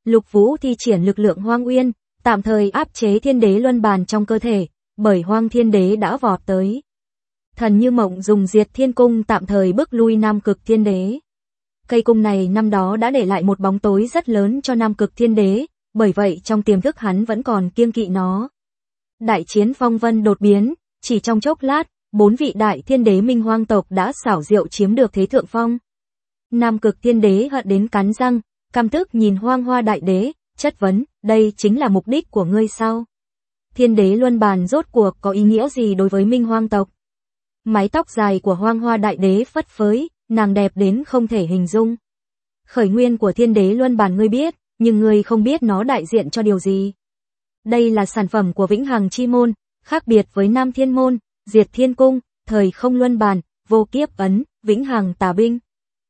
Lục Vũ thi triển lực lượng Hoang Uyên, tạm thời áp chế Thiên Đế Luân Bàn trong cơ thể, bởi Hoang Thiên Đế đã vọt tới. Thần Như Mộng dùng Diệt Thiên Cung tạm thời bức lui Nam Cực Thiên Đế. Cây cung này năm đó đã để lại một bóng tối rất lớn cho Nam Cực Thiên Đế, bởi vậy trong tiềm thức hắn vẫn còn kiêng kỵ nó. Đại chiến phong vân đột biến, chỉ trong chốc lát, 4 vị đại thiên đế Minh Hoang tộc đã xảo diệu chiếm được thế thượng phong. Nam Cực Thiên Đế hận đến cắn răng, căm tức nhìn Hoang Hoa Đại Đế, chất vấn, đây chính là mục đích của ngươi sao? Thiên Đế Luân Bàn rốt cuộc có ý nghĩa gì đối với Minh Hoang tộc? Mái tóc dài của Hoang Hoa Đại Đế phất phới, nàng đẹp đến không thể hình dung. Khởi nguyên của Thiên Đế Luân Bàn ngươi biết, nhưng ngươi không biết nó đại diện cho điều gì. Đây là sản phẩm của Vĩnh Hằng Chi Môn, khác biệt với Nam Thiên Môn, Diệt Thiên Cung, Thời Không Luân Bàn, Vô Kiếp Ấn, Vĩnh Hằng Tà Binh.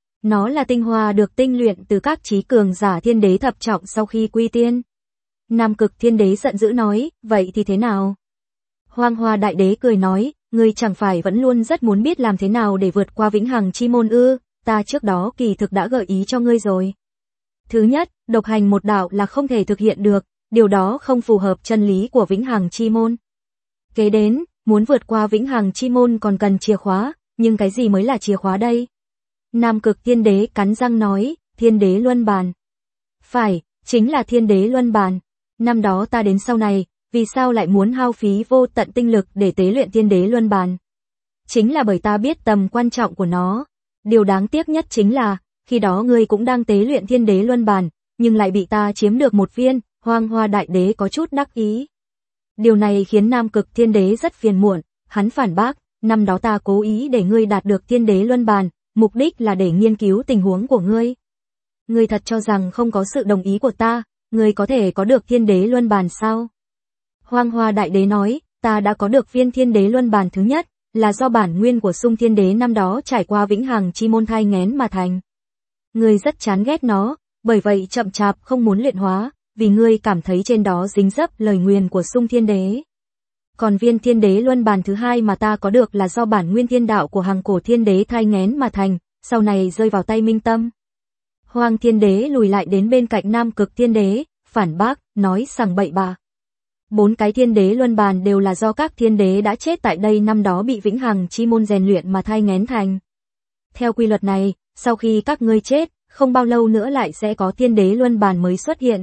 Nó là tinh hoa được tinh luyện từ các chí cường giả thiên đế thập trọng sau khi quy tiên. Nam Cực Thiên Đế giận dữ nói, vậy thì thế nào? Hoang Hoa Đại Đế cười nói, ngươi chẳng phải vẫn luôn rất muốn biết làm thế nào để vượt qua Vĩnh Hằng Chi Môn ư, ta trước đó kỳ thực đã gợi ý cho ngươi rồi. Thứ nhất, độc hành một đạo là không thể thực hiện được, điều đó không phù hợp chân lý của Vĩnh Hằng Chi Môn. Kế đến, muốn vượt qua Vĩnh Hằng Chi Môn còn cần chìa khóa, nhưng cái gì mới là chìa khóa đây? Nam Cực Thiên Đế cắn răng nói, Thiên Đế Luân Bàn. Phải, chính là Thiên Đế Luân Bàn. Năm đó ta đến sau này, vì sao lại muốn hao phí vô tận tinh lực để tế luyện Thiên Đế Luân Bàn? Chính là bởi ta biết tầm quan trọng của nó. Điều đáng tiếc nhất chính là, khi đó ngươi cũng đang tế luyện Thiên Đế Luân Bàn, nhưng lại bị ta chiếm được một viên, Hoang Hoa Đại Đế có chút đắc ý. Điều này khiến Nam Cực Thiên Đế rất phiền muộn, hắn phản bác, năm đó ta cố ý để ngươi đạt được Thiên Đế Luân Bàn, mục đích là để nghiên cứu tình huống của ngươi. Ngươi thật cho rằng không có sự đồng ý của ta, ngươi có thể có được Thiên Đế Luân Bàn sao? Hoang Hoa Đại Đế nói, ta đã có được viên Thiên Đế Luân Bàn thứ nhất, là do bản nguyên của Xung Thiên Đế năm đó trải qua Vĩnh Hằng Chi Môn thai nghén mà thành. Ngươi rất chán ghét nó, bởi vậy chậm chạp không muốn luyện hóa, vì ngươi cảm thấy trên đó dính dấp lời nguyền của Xung Thiên Đế. Còn viên Thiên Đế Luân Bàn thứ hai mà ta có được là do bản nguyên thiên đạo của Hằng Cổ Thiên Đế thai nghén mà thành, sau này rơi vào tay Minh Tâm. Hoang Thiên Đế lùi lại đến bên cạnh Nam Cực Thiên Đế, phản bác, nói sằng bậy bạ. 4 cái Thiên Đế Luân Bàn đều là do các thiên đế đã chết tại đây năm đó bị Vĩnh Hằng Chi Môn rèn luyện mà thai nghén thành. Theo quy luật này, sau khi các ngươi chết, không bao lâu nữa lại sẽ có Thiên Đế Luân Bàn mới xuất hiện.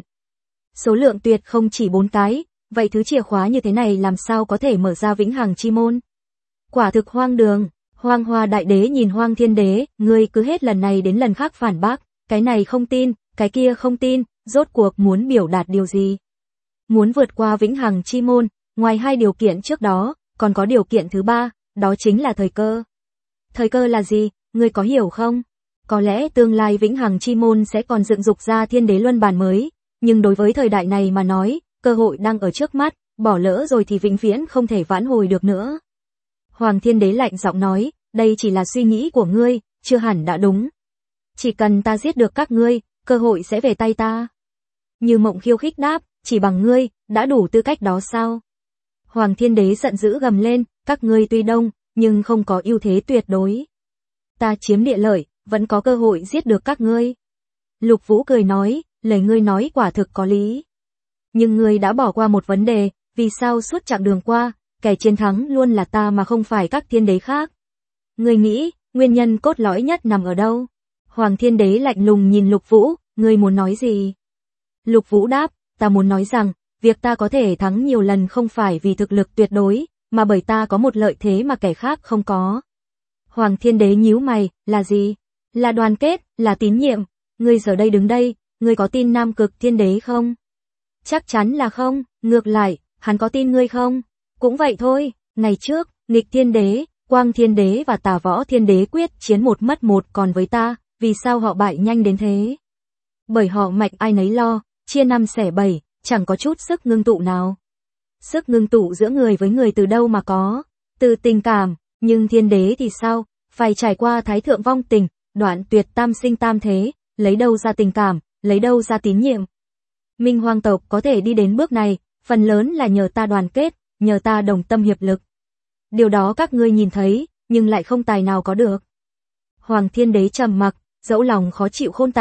Số lượng tuyệt không chỉ 4 cái, vậy thứ chìa khóa như thế này làm sao có thể mở ra Vĩnh Hằng Chi Môn? Quả thực hoang đường. Hoang Hoa Đại Đế nhìn Hoang Thiên Đế, ngươi cứ hết lần này đến lần khác phản bác, cái này không tin, cái kia không tin, rốt cuộc muốn biểu đạt điều gì? Muốn vượt qua Vĩnh Hằng Chi Môn, ngoài 2 điều kiện trước đó, còn có điều kiện thứ 3, đó chính là thời cơ. Thời cơ là gì, ngươi có hiểu không? Có lẽ tương lai Vĩnh Hằng Chi Môn sẽ còn dựng dục ra Thiên Đế Luân Bàn mới, nhưng đối với thời đại này mà nói, cơ hội đang ở trước mắt, bỏ lỡ rồi thì vĩnh viễn không thể vãn hồi được nữa. Hoàng Thiên Đế lạnh giọng nói, đây chỉ là suy nghĩ của ngươi, chưa hẳn đã đúng. Chỉ cần ta giết được các ngươi, cơ hội sẽ về tay ta. Như Mộng khiêu khích đáp, chỉ bằng ngươi, đã đủ tư cách đó sao? Hoàng Thiên Đế giận dữ gầm lên, các ngươi tuy đông, nhưng không có ưu thế tuyệt đối. Ta chiếm địa lợi, vẫn có cơ hội giết được các ngươi. Lục Vũ cười nói, lời ngươi nói quả thực có lý. Nhưng ngươi đã bỏ qua một vấn đề, vì sao suốt chặng đường qua, kẻ chiến thắng luôn là ta mà không phải các thiên đế khác? Ngươi nghĩ, nguyên nhân cốt lõi nhất nằm ở đâu? Hoàng Thiên Đế lạnh lùng nhìn Lục Vũ, ngươi muốn nói gì? Lục Vũ đáp, ta muốn nói rằng, việc ta có thể thắng nhiều lần không phải vì thực lực tuyệt đối, mà bởi ta có một lợi thế mà kẻ khác không có. Hoàng Thiên Đế nhíu mày, là gì? Là đoàn kết, là tín nhiệm. Ngươi giờ đây đứng đây, ngươi có tin Nam Cực Thiên Đế không? Chắc chắn là không, ngược lại, hắn có tin ngươi không? Cũng vậy thôi, ngày trước, Nghịch Thiên Đế, Quang Thiên Đế và Tà Võ Thiên Đế quyết chiến một mất một, còn với ta, vì sao họ bại nhanh đến thế? Bởi họ mạnh ai nấy lo, chia 5 xẻ 7, chẳng có chút sức ngưng tụ nào. Sức ngưng tụ giữa người với người từ đâu mà có? Từ tình cảm, nhưng Thiên Đế thì sao? Phải trải qua thái thượng vong tình, đoạn tuyệt tam sinh tam thế, lấy đâu ra tình cảm, lấy đâu ra tín nhiệm? Minh Hoang tộc có thể đi đến bước này, phần lớn là nhờ ta đoàn kết, nhờ ta đồng tâm hiệp lực. Điều đó các ngươi nhìn thấy, nhưng lại không tài nào có được. Hoàng Thiên Đế trầm mặc, dẫu lòng khó chịu khôn tả,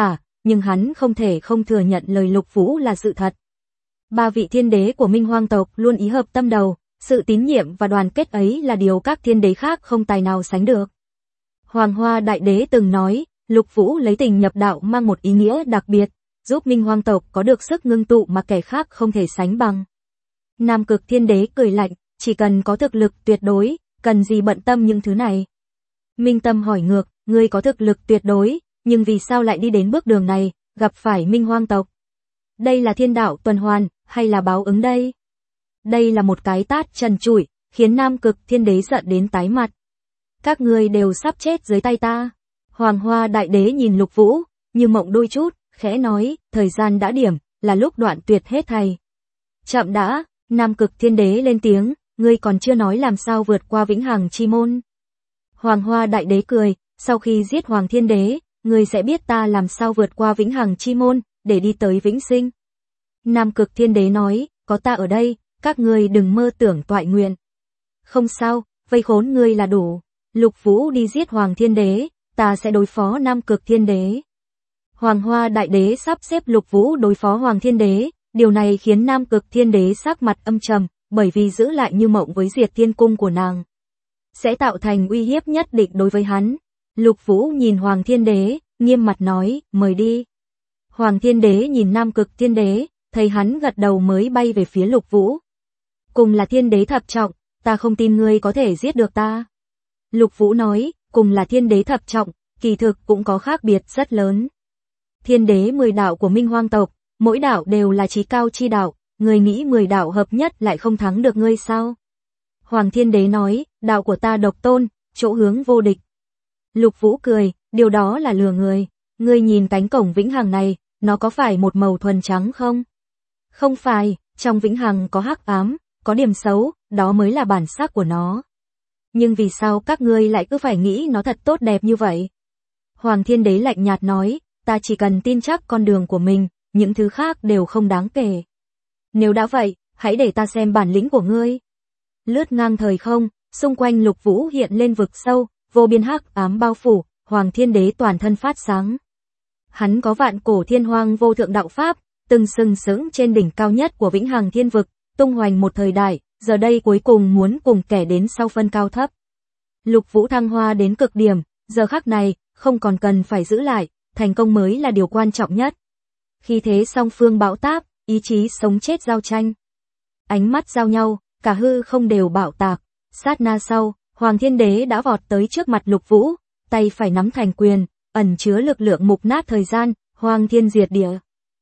nhưng hắn không thể không thừa nhận lời Lục Vũ là sự thật. Ba vị thiên đế của Minh Hoang tộc luôn ý hợp tâm đầu, sự tín nhiệm và đoàn kết ấy là điều các thiên đế khác không tài nào sánh được. Hoàng Hoa Đại Đế từng nói, Lục Vũ lấy tình nhập đạo mang một ý nghĩa đặc biệt, giúp Minh Hoang tộc có được sức ngưng tụ mà kẻ khác không thể sánh bằng. Nam Cực Thiên Đế cười lạnh, chỉ cần có thực lực tuyệt đối, cần gì bận tâm những thứ này. Minh Tâm hỏi ngược, ngươi có thực lực tuyệt đối, nhưng vì sao lại đi đến bước đường này, gặp phải Minh Hoang tộc? Đây là thiên đạo tuần hoàn, hay là báo ứng đây? Đây là một cái tát trần trụi, khiến Nam Cực Thiên Đế giận đến tái mặt. Các ngươi đều sắp chết dưới tay ta. Hoàng Hoa Đại Đế nhìn Lục Vũ, như mộng đôi chút, khẽ nói, thời gian đã điểm, là lúc đoạn tuyệt hết thảy. Chậm đã, Nam Cực Thiên Đế lên tiếng, ngươi còn chưa nói làm sao vượt qua Vĩnh Hằng Chi Môn. Hoàng Hoa Đại Đế cười, sau khi giết Hoàng Thiên Đế, ngươi sẽ biết ta làm sao vượt qua Vĩnh Hằng Chi Môn, để đi tới Vĩnh Sinh. Nam Cực Thiên Đế nói, có ta ở đây, các ngươi đừng mơ tưởng toại nguyện. Không sao, vây khốn ngươi là đủ. Lục Vũ đi giết Hoàng Thiên Đế, ta sẽ đối phó Nam Cực Thiên Đế. Hoàng Hoa Đại Đế sắp xếp Lục Vũ đối phó Hoàng Thiên Đế, điều này khiến Nam Cực Thiên Đế sắc mặt âm trầm, bởi vì giữ lại Như Mộng với Diệt Thiên Cung của nàng sẽ tạo thành uy hiếp nhất định đối với hắn. Lục Vũ nhìn Hoàng Thiên Đế, nghiêm mặt nói, mời đi. Hoàng Thiên Đế nhìn Nam Cực Thiên Đế, thấy hắn gật đầu mới bay về phía Lục Vũ. Cùng là Thiên Đế thập trọng, ta không tin ngươi có thể giết được ta. Lục Vũ nói, cùng là Thiên Đế thập trọng, kỳ thực cũng có khác biệt rất lớn. Thiên Đế 10 đạo của Minh Hoang tộc, mỗi đạo đều là chí cao chi đạo, ngươi nghĩ 10 đạo hợp nhất lại không thắng được ngươi sao? Hoàng Thiên Đế nói, đạo của ta độc tôn, chỗ hướng vô địch. Lục Vũ cười, điều đó là lừa người. Ngươi nhìn cánh cổng Vĩnh Hằng này, nó có phải một màu thuần trắng không? Không phải, trong Vĩnh Hằng có hắc ám, có điểm xấu, đó mới là bản sắc của nó. Nhưng vì sao các ngươi lại cứ phải nghĩ nó thật tốt đẹp như vậy? Hoàng Thiên Đế lạnh nhạt nói, ta chỉ cần tin chắc con đường của mình, những thứ khác đều không đáng kể. Nếu đã vậy, hãy để ta xem bản lĩnh của ngươi. Lướt ngang thời không, xung quanh Lục Vũ hiện lên vực sâu, vô biên hắc ám bao phủ, Hoàng Thiên Đế toàn thân phát sáng. Hắn có vạn cổ thiên hoang vô thượng đạo pháp, từng sừng sững trên đỉnh cao nhất của Vĩnh Hằng Thiên vực, tung hoành một thời đại, giờ đây cuối cùng muốn cùng kẻ đến sau phân cao thấp. Lục Vũ thăng hoa đến cực điểm, giờ khắc này, không còn cần phải giữ lại, thành công mới là điều quan trọng nhất. Khi thế song phương bão táp, ý chí sống chết giao tranh. Ánh mắt giao nhau, cả hư không đều bạo tạc, sát na sau, Hoàng Thiên Đế đã vọt tới trước mặt Lục Vũ, tay phải nắm thành quyền, ẩn chứa lực lượng mục nát thời gian, hoang thiên diệt địa.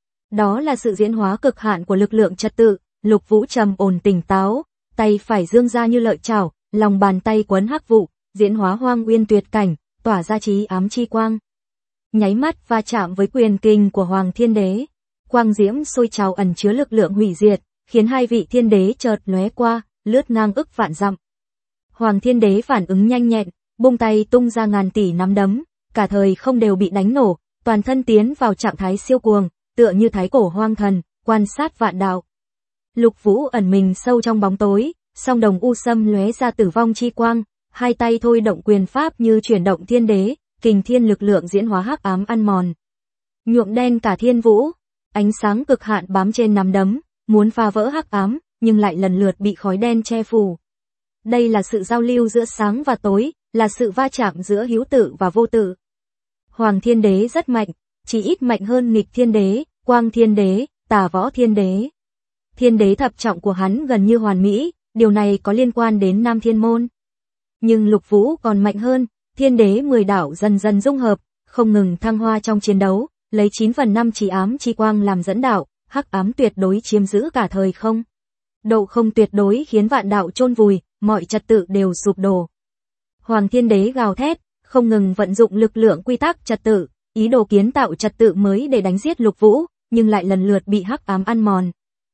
Đó là sự diễn hóa cực hạn của lực lượng trật tự, Lục Vũ trầm ổn tỉnh táo, tay phải dương ra như lợi chảo, lòng bàn tay quấn hắc vụ, diễn hóa hoang uyên tuyệt cảnh, tỏa ra chí ám chi quang. Nháy mắt va chạm với quyền kình của Hoàng Thiên Đế, quang diễm sôi trào ẩn chứa lực lượng hủy diệt, khiến hai vị thiên đế chợt lóe qua, lướt ngang ức vạn dặm. Hoàng Thiên Đế phản ứng nhanh nhẹn, bung tay tung ra ngàn tỷ nắm đấm, cả thời không đều bị đánh nổ, toàn thân tiến vào trạng thái siêu cuồng, tựa như thái cổ hoang thần, quan sát vạn đạo. Lục Vũ ẩn mình sâu trong bóng tối, song đồng u sâm lóe ra tử vong chi quang, hai tay thôi động quyền pháp như chuyển động thiên đế, kình thiên lực lượng diễn hóa hắc ám ăn mòn, nhuộm đen cả thiên vũ, ánh sáng cực hạn bám trên nắm đấm, muốn phá vỡ hắc ám, nhưng lại lần lượt bị khói đen che phủ. Đây là sự giao lưu giữa sáng và tối, là sự va chạm giữa hữu tự và vô tự. Hoàng Thiên Đế rất mạnh, chỉ ít mạnh hơn Nghịch Thiên Đế, Quang Thiên Đế, Tà Võ Thiên Đế. Thiên Đế thập trọng của hắn gần như hoàn mỹ, điều này có liên quan đến Nam Thiên Môn. Nhưng Lục Vũ còn mạnh hơn, Thiên Đế 10 đạo dần dần dung hợp, không ngừng thăng hoa trong chiến đấu, lấy 9/5 chí ám chi quang làm dẫn đạo, hắc ám tuyệt đối chiếm giữ cả thời không. Độ không tuyệt đối khiến vạn đạo chôn vùi, mọi trật tự đều sụp đổ. Hoàng Thiên Đế gào thét, không ngừng vận dụng lực lượng quy tắc trật tự, ý đồ kiến tạo trật tự mới để đánh giết Lục Vũ, nhưng lại lần lượt bị hắc ám ăn mòn.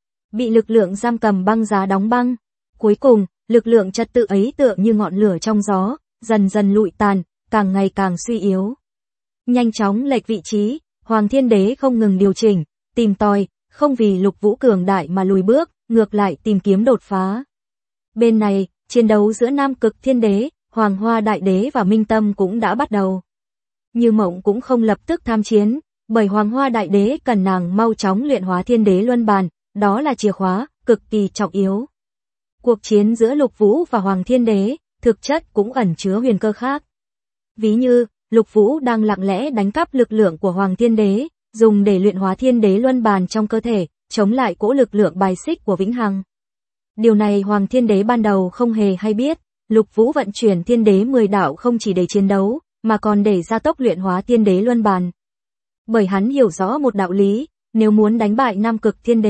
Bị lực lượng giam cầm băng giá đóng băng. Cuối cùng, lực lượng trật tự ấy tựa như ngọn lửa trong gió, dần dần lụi tàn, càng ngày càng suy yếu. Nhanh chóng lệch vị trí, Hoàng Thiên Đế không ngừng điều chỉnh, tìm tòi, không vì Lục Vũ cường đại mà lùi bước, ngược lại tìm kiếm đột phá. Bên này, chiến đấu giữa Nam Cực Thiên Đế, Hoàng Hoa Đại Đế và Minh Tâm cũng đã bắt đầu. Như Mộng cũng không lập tức tham chiến, Bởi Hoàng Hoa Đại Đế cần nàng mau chóng luyện hóa Thiên Đế Luân Bàn, đó là chìa khóa, cực kỳ trọng yếu. Cuộc chiến giữa Lục Vũ và Hoàng Thiên Đế, thực chất cũng ẩn chứa huyền cơ khác. Ví như, Lục Vũ đang lặng lẽ đánh cắp lực lượng của Hoàng Thiên Đế, dùng để luyện hóa Thiên Đế Luân Bàn trong cơ thể, chống lại cỗ lực lượng bài xích của Vĩnh Hằng. Điều này Hoàng Thiên Đế ban đầu không hề hay biết, Lục Vũ vận chuyển Thiên Đế 10 đạo không chỉ để chiến đấu, mà còn để gia tốc luyện hóa Thiên Đế Luân Bàn. Bởi hắn hiểu rõ một đạo lý, nếu muốn đánh bại Nam Cực Thiên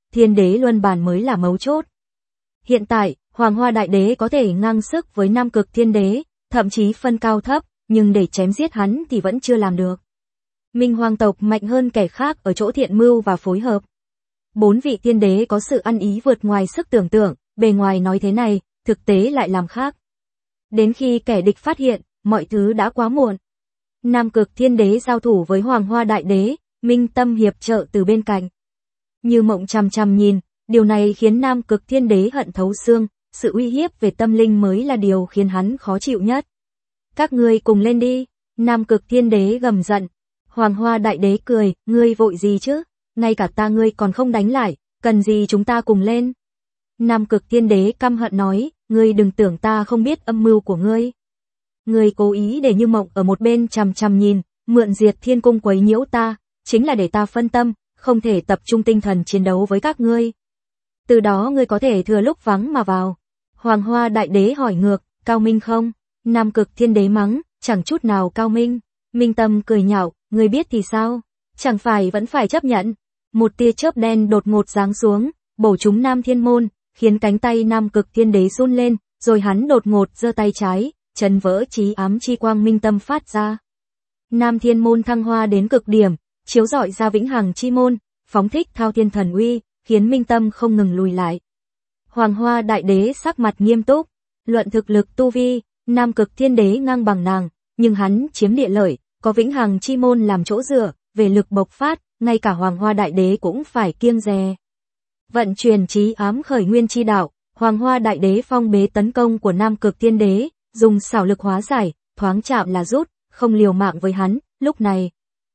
Đế Luân Bàn mới là mấu chốt. Hiện tại, Hoàng Hoa Đại Đế có thể ngang sức với Nam Cực Thiên Đế, thậm chí phân cao thấp, nhưng để chém giết hắn thì vẫn chưa làm được. Minh Hoàng tộc mạnh hơn kẻ khác ở chỗ thiện mưu và phối hợp. 4 vị thiên đế có sự ăn ý vượt ngoài sức tưởng tượng, bề ngoài nói thế này, thực tế lại làm khác. Đến khi kẻ địch phát hiện, mọi thứ đã quá muộn. Nam Cực Thiên Đế giao thủ với Hoàng Hoa Đại Đế, Minh Tâm hiệp trợ từ bên cạnh. Như Mộng chằm chằm nhìn, điều này khiến Nam Cực Thiên Đế hận thấu xương, sự uy hiếp về tâm linh mới là điều khiến hắn khó chịu nhất. Các ngươi cùng lên đi, Nam Cực Thiên Đế gầm giận. Hoàng Hoa Đại Đế cười, ngươi vội gì chứ, ngay cả ta ngươi còn không đánh lại, cần gì chúng ta cùng lên. Nam Cực Thiên Đế căm hận nói, ngươi đừng tưởng ta không biết âm mưu của ngươi. Ngươi cố ý để Như Mộng ở một bên chằm chằm nhìn, mượn Diệt Thiên Cung quấy nhiễu ta, chính là để ta phân tâm, không thể tập trung tinh thần chiến đấu với các ngươi. Từ đó ngươi có thể thừa lúc vắng mà vào. Hoàng Hoa Đại Đế hỏi ngược, cao minh không? Nam Cực Thiên Đế mắng, chẳng chút nào cao minh. Minh Tâm cười nhạo, ngươi biết thì sao? Chẳng phải vẫn phải chấp nhận. Một tia chớp đen đột ngột giáng xuống, bổ trúng Nam Thiên Môn, khiến cánh tay Nam Cực Thiên Đế run lên, rồi hắn đột ngột giơ tay trái, chấn vỡ chí ám chi quang Minh Tâm phát ra. Nam Thiên Môn thăng hoa đến cực điểm, chiếu rọi ra Vĩnh Hằng chi môn, phóng thích thao thiên thần uy, khiến Minh Tâm không ngừng lùi lại. Hoàng Hoa Đại Đế sắc mặt nghiêm túc, luận thực lực tu vi, Nam Cực Thiên Đế ngang bằng nàng, nhưng hắn chiếm địa lợi, có Vĩnh Hằng chi môn làm chỗ dựa, về lực bộc phát, ngay cả Hoàng Hoa Đại Đế cũng phải kiêng dè. Vận chuyển chí ám khởi nguyên chi đạo, Hoàng Hoa Đại Đế phong bế tấn công của Nam Cực Thiên Đế, dùng xảo lực hóa giải, thoáng chạm là rút, không liều mạng với hắn. Lúc này,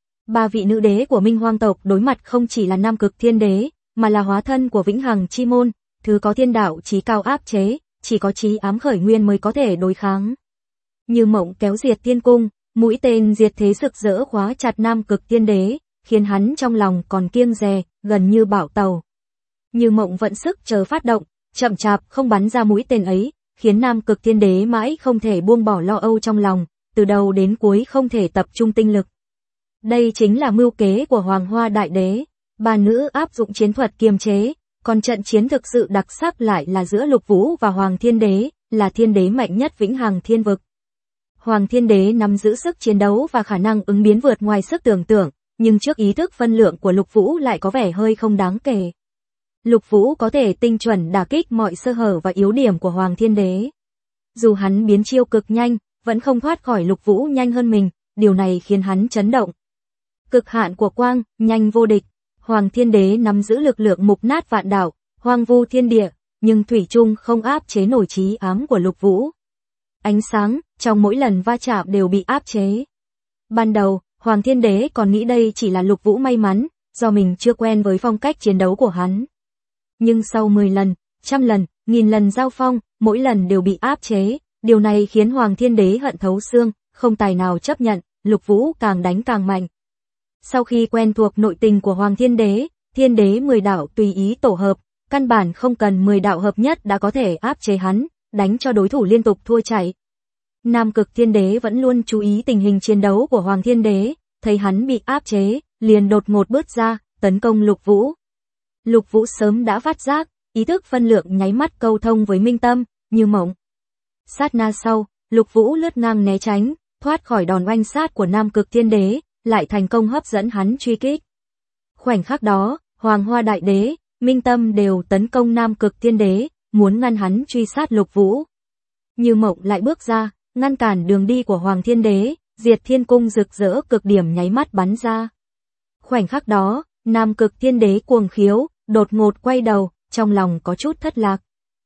3 vị nữ đế của Minh Hoang tộc đối mặt không chỉ là Nam Cực Thiên Đế, mà là hóa thân của Vĩnh Hằng chi môn, thứ có thiên đạo chí cao áp chế, chỉ có chí ám khởi nguyên mới có thể đối kháng. Như Mộng kéo Diệt Thiên Cung, mũi tên diệt thế rực rỡ khóa chặt Nam Cực Thiên Đế, khiến hắn trong lòng còn kiêng dè, gần như bạo tàu. Như Mộng vận sức chờ phát động, chậm chạp không bắn ra mũi tên ấy, khiến Nam Cực Thiên Đế mãi không thể buông bỏ lo âu trong lòng, từ đầu đến cuối không thể tập trung tinh lực. Đây chính là mưu kế của Hoàng Hoa Đại Đế, bà nữ áp dụng chiến thuật kiềm chế, còn trận chiến thực sự đặc sắc lại là giữa Lục Vũ và Hoàng Thiên Đế, là thiên đế mạnh nhất Vĩnh Hằng Thiên Vực. Hoàng Thiên Đế nắm giữ sức chiến đấu và khả năng ứng biến vượt ngoài sức tưởng tượng, nhưng trước ý thức phân lượng của Lục Vũ lại có vẻ hơi không đáng kể. Lục Vũ có thể tinh chuẩn đả kích mọi sơ hở và yếu điểm của Hoàng Thiên Đế. Dù hắn biến chiêu cực nhanh, vẫn không thoát khỏi Lục Vũ nhanh hơn mình, điều này khiến hắn chấn động. Cực hạn của quang, nhanh vô địch, Hoàng Thiên Đế nắm giữ lực lượng mục nát vạn đạo, hoang vu thiên địa, nhưng thủy chung không áp chế nổi chí ám của Lục Vũ. Ánh sáng, trong mỗi lần va chạm đều bị áp chế. Ban đầu, Hoàng Thiên Đế còn nghĩ đây chỉ là Lục Vũ may mắn, do mình chưa quen với phong cách chiến đấu của hắn. Nhưng sau 10 lần, 100 lần, 1000 lần giao phong, mỗi lần đều bị áp chế, điều này khiến Hoàng Thiên Đế hận thấu xương, không tài nào chấp nhận, Lục Vũ càng đánh càng mạnh. Sau khi quen thuộc nội tình của Hoàng Thiên Đế 10 đạo tùy ý tổ hợp, căn bản không cần 10 đạo hợp nhất đã có thể áp chế hắn, đánh cho đối thủ liên tục thua chạy. Nam Cực Thiên Đế vẫn luôn chú ý tình hình chiến đấu của Hoàng Thiên Đế, thấy hắn bị áp chế, liền đột ngột bước ra, tấn công Lục Vũ. Lục Vũ sớm đã phát giác, ý thức phân lượng nháy mắt câu thông với Minh Tâm, Như Mộng. Sát na sau, Lục Vũ lướt ngang né tránh, thoát khỏi đòn oanh sát của Nam Cực Thiên Đế, lại thành công hấp dẫn hắn truy kích. Khoảnh khắc đó, Hoàng Hoa Đại Đế, Minh Tâm đều tấn công Nam Cực Thiên Đế, muốn ngăn hắn truy sát Lục Vũ. Như Mộng lại bước ra, ngăn cản đường đi của Hoàng Thiên Đế, Diệt Thiên Cung rực rỡ cực điểm nháy mắt bắn ra. Khoảnh khắc đó, Nam Cực Thiên Đế cuồng khiếu, đột ngột quay đầu, trong lòng có chút thất lạc.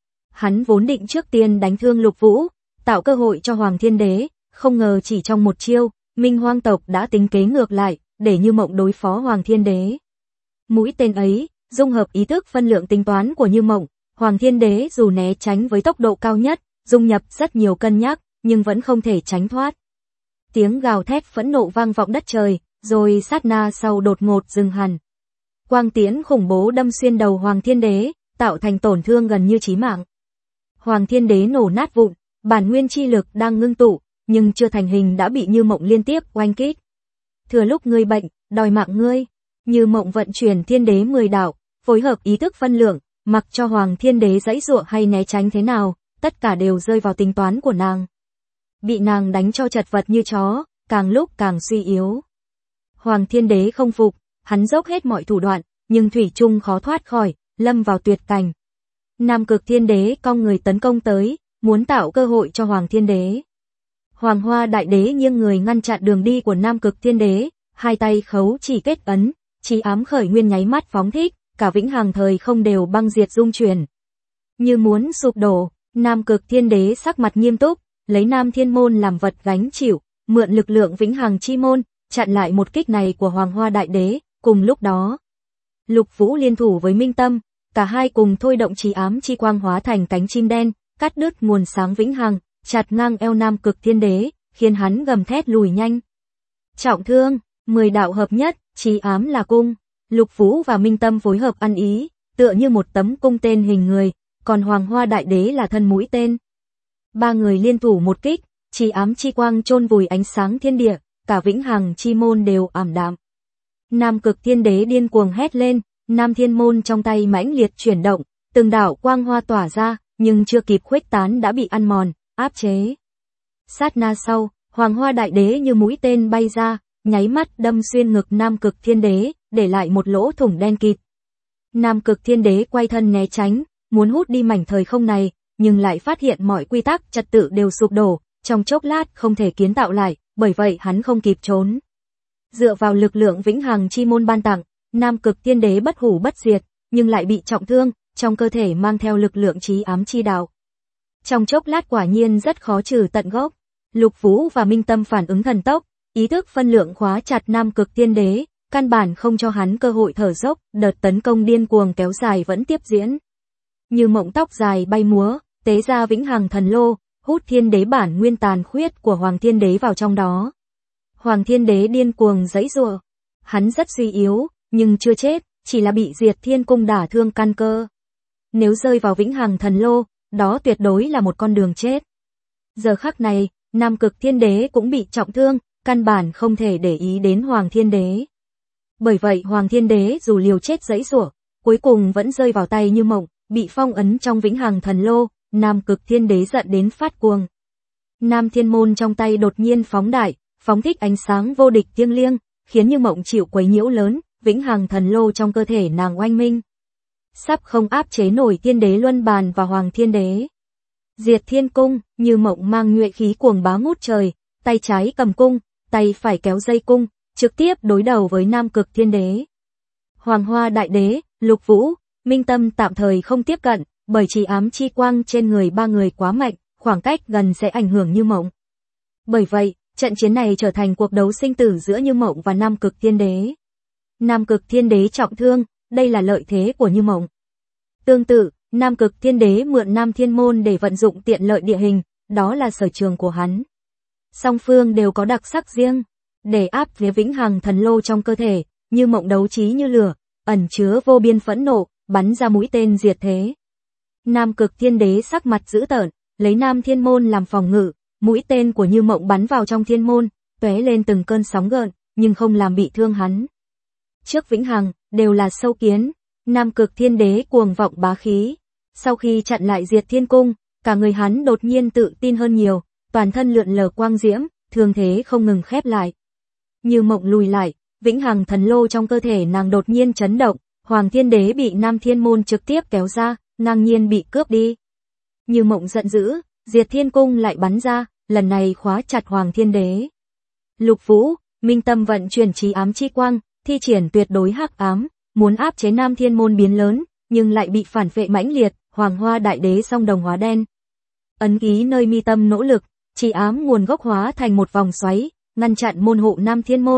Hắn vốn định trước tiên đánh thương Lục Vũ, tạo cơ hội cho Hoàng Thiên Đế, không ngờ chỉ trong một chiêu, Minh Hoang tộc đã tính kế ngược lại, để Như Mộng đối phó Hoàng Thiên Đế. Mũi tên ấy, dung hợp ý thức phân lượng tính toán của Như Mộng, Hoàng Thiên Đế dù né tránh với tốc độ cao nhất, dung nhập rất nhiều cân nhắc, nhưng vẫn không thể tránh thoát. Tiếng gào thét phẫn nộ vang vọng đất trời, rồi sát na sau đột ngột dừng hẳn. Quang tiễn khủng bố đâm xuyên đầu Hoàng Thiên Đế, tạo thành tổn thương gần như chí mạng. Hoàng Thiên Đế nổ nát vụn, bản nguyên chi lực đang ngưng tụ, nhưng chưa thành hình đã bị Như Mộng liên tiếp oanh kích. Thừa lúc ngươi bệnh, đòi mạng ngươi. Như Mộng vận chuyển Thiên Đế 10 đạo, phối hợp ý thức phân lượng, mặc cho Hoàng Thiên Đế giãy giụa hay né tránh thế nào, tất cả đều rơi vào tính toán của nàng. Bị nàng đánh cho chật vật như chó, càng lúc càng suy yếu. Hoàng Thiên Đế không phục, hắn dốc hết mọi thủ đoạn, nhưng thủy chung khó thoát khỏi, lâm vào tuyệt cảnh. Nam Cực Thiên Đế cong người tấn công tới, muốn tạo cơ hội cho Hoàng Thiên Đế. Hoàng Hoa Đại Đế nghiêng người ngăn chặn đường đi của Nam Cực Thiên Đế, hai tay khấu chỉ kết ấn, chí ám khởi nguyên nháy mắt phóng thích, cả vĩnh hằng thời không đều băng diệt dung chuyển. Như muốn sụp đổ, Nam Cực Thiên Đế sắc mặt nghiêm túc, lấy Nam Thiên Môn làm vật gánh chịu, mượn lực lượng vĩnh hằng chi môn, chặn lại một kích này của Hoàng Hoa Đại Đế. Cùng lúc đó, Lục Vũ liên thủ với Minh Tâm, cả hai cùng thôi động chí ám chi quang hóa thành cánh chim đen, cắt đứt nguồn sáng vĩnh hằng, chặt ngang eo Nam Cực Thiên Đế, khiến hắn gầm thét lùi nhanh. Trọng thương, 10 đạo hợp nhất, chí ám là cung, Lục Vũ và Minh Tâm phối hợp ăn ý, tựa như một tấm cung tên hình người, còn Hoàng Hoa Đại Đế là thân mũi tên. Ba người liên thủ một kích, chí ám chi quang chôn vùi ánh sáng thiên địa, cả vĩnh hằng chi môn đều ảm đạm. Nam Cực Thiên Đế điên cuồng hét lên, Nam Thiên Môn trong tay mãnh liệt chuyển động, từng đạo quang hoa tỏa ra, nhưng chưa kịp khuếch tán đã bị ăn mòn, áp chế. Sát na sau, Hoàng Hoa Đại Đế như mũi tên bay ra, nháy mắt đâm xuyên ngực Nam Cực Thiên Đế, để lại một lỗ thủng đen kịt. Nam Cực Thiên Đế quay thân né tránh, muốn hút đi mảnh thời không này, nhưng lại phát hiện mọi quy tắc trật tự đều sụp đổ, trong chốc lát không thể kiến tạo lại, bởi vậy hắn không kịp trốn. Dựa vào lực lượng vĩnh hằng chi môn ban tặng, Nam Cực Thiên Đế bất hủ bất diệt, nhưng lại bị trọng thương, trong cơ thể mang theo lực lượng chí ám chi đạo. Trong chốc lát quả nhiên rất khó trừ tận gốc. Lục Vũ và Minh Tâm phản ứng thần tốc, ý thức phân lượng khóa chặt Nam Cực Thiên Đế, căn bản không cho hắn cơ hội thở dốc, đợt tấn công điên cuồng kéo dài vẫn tiếp diễn. Như Mộng tóc dài bay múa, tế ra vĩnh hằng thần lô, hút Thiên Đế bản nguyên tàn khuyết của Hoàng Thiên Đế vào trong đó. Hoàng Thiên Đế điên cuồng giãy giụa, hắn rất suy yếu, nhưng chưa chết, chỉ là bị Diệt Thiên Cung đả thương căn cơ. Nếu rơi vào vĩnh hằng thần lô, đó tuyệt đối là một con đường chết. Giờ khắc này, Nam Cực Thiên Đế cũng bị trọng thương, căn bản không thể để ý đến Hoàng Thiên Đế. Bởi vậy Hoàng Thiên Đế dù liều chết giãy giụa, cuối cùng vẫn rơi vào tay Như Mộng, bị phong ấn trong vĩnh hằng thần lô. Nam Cực Thiên Đế giận đến phát cuồng. Nam Thiên Môn trong tay đột nhiên phóng đại, phóng thích ánh sáng vô địch thiêng liêng, khiến Như Mộng chịu quấy nhiễu lớn, vĩnh hằng thần lô trong cơ thể nàng oanh minh. Sắp không áp chế nổi Thiên Đế Luân Bàn và Hoàng Thiên Đế. Diệt Thiên Cung, Như Mộng mang nhuệ khí cuồng bá ngút trời, tay trái cầm cung, tay phải kéo dây cung, trực tiếp đối đầu với Nam Cực Thiên Đế. Hoàng Hoa Đại Đế, Lục Vũ, Minh Tâm tạm thời không tiếp cận, bởi chí ám chi quang trên người ba người quá mạnh, khoảng cách gần sẽ ảnh hưởng Như Mộng. Bởi vậy, trận chiến này trở thành cuộc đấu sinh tử giữa Như Mộng và Nam Cực Thiên Đế. Nam Cực Thiên Đế trọng thương, đây là lợi thế của Như Mộng. Tương tự, Nam Cực Thiên Đế mượn Nam Thiên Môn để vận dụng tiện lợi địa hình, đó là sở trường của hắn. Song phương đều có đặc sắc riêng. Để áp phía vĩnh hằng thần lô trong cơ thể, Như Mộng đấu trí như lửa, ẩn chứa vô biên phẫn nộ, bắn ra mũi tên diệt thế. Nam Cực Thiên Đế sắc mặt dữ tợn, lấy Nam Thiên Môn làm phòng ngự, mũi tên của Như Mộng bắn vào trong thiên môn, tóe lên từng cơn sóng gợn, nhưng không làm bị thương hắn. Trước vĩnh hằng, đều là sâu kiến, Nam Cực Thiên Đế cuồng vọng bá khí. Sau khi chặn lại Diệt Thiên Cung, cả người hắn đột nhiên tự tin hơn nhiều, toàn thân lượn lờ quang diễm, thương thế không ngừng khép lại. Như Mộng lùi lại, vĩnh hằng thần lô trong cơ thể nàng đột nhiên chấn động, Hoàng Thiên Đế bị Nam Thiên Môn trực tiếp kéo ra, ngang nhiên bị cướp đi. Như Mộng giận dữ, Diệt Thiên Cung lại bắn ra, lần này khóa chặt Hoàng Thiên Đế. Lục Vũ, Minh Tâm vận chuyển chí ám chi quang, thi triển tuyệt đối hắc ám, muốn áp chế Nam Thiên Môn biến lớn, nhưng lại bị phản vệ mãnh liệt, Hoàng Hoa Đại Đế song đồng hóa đen. Ấn ký nơi mi tâm nỗ lực, chí ám nguồn gốc hóa thành một vòng xoáy, ngăn chặn môn hộ Nam Thiên Môn,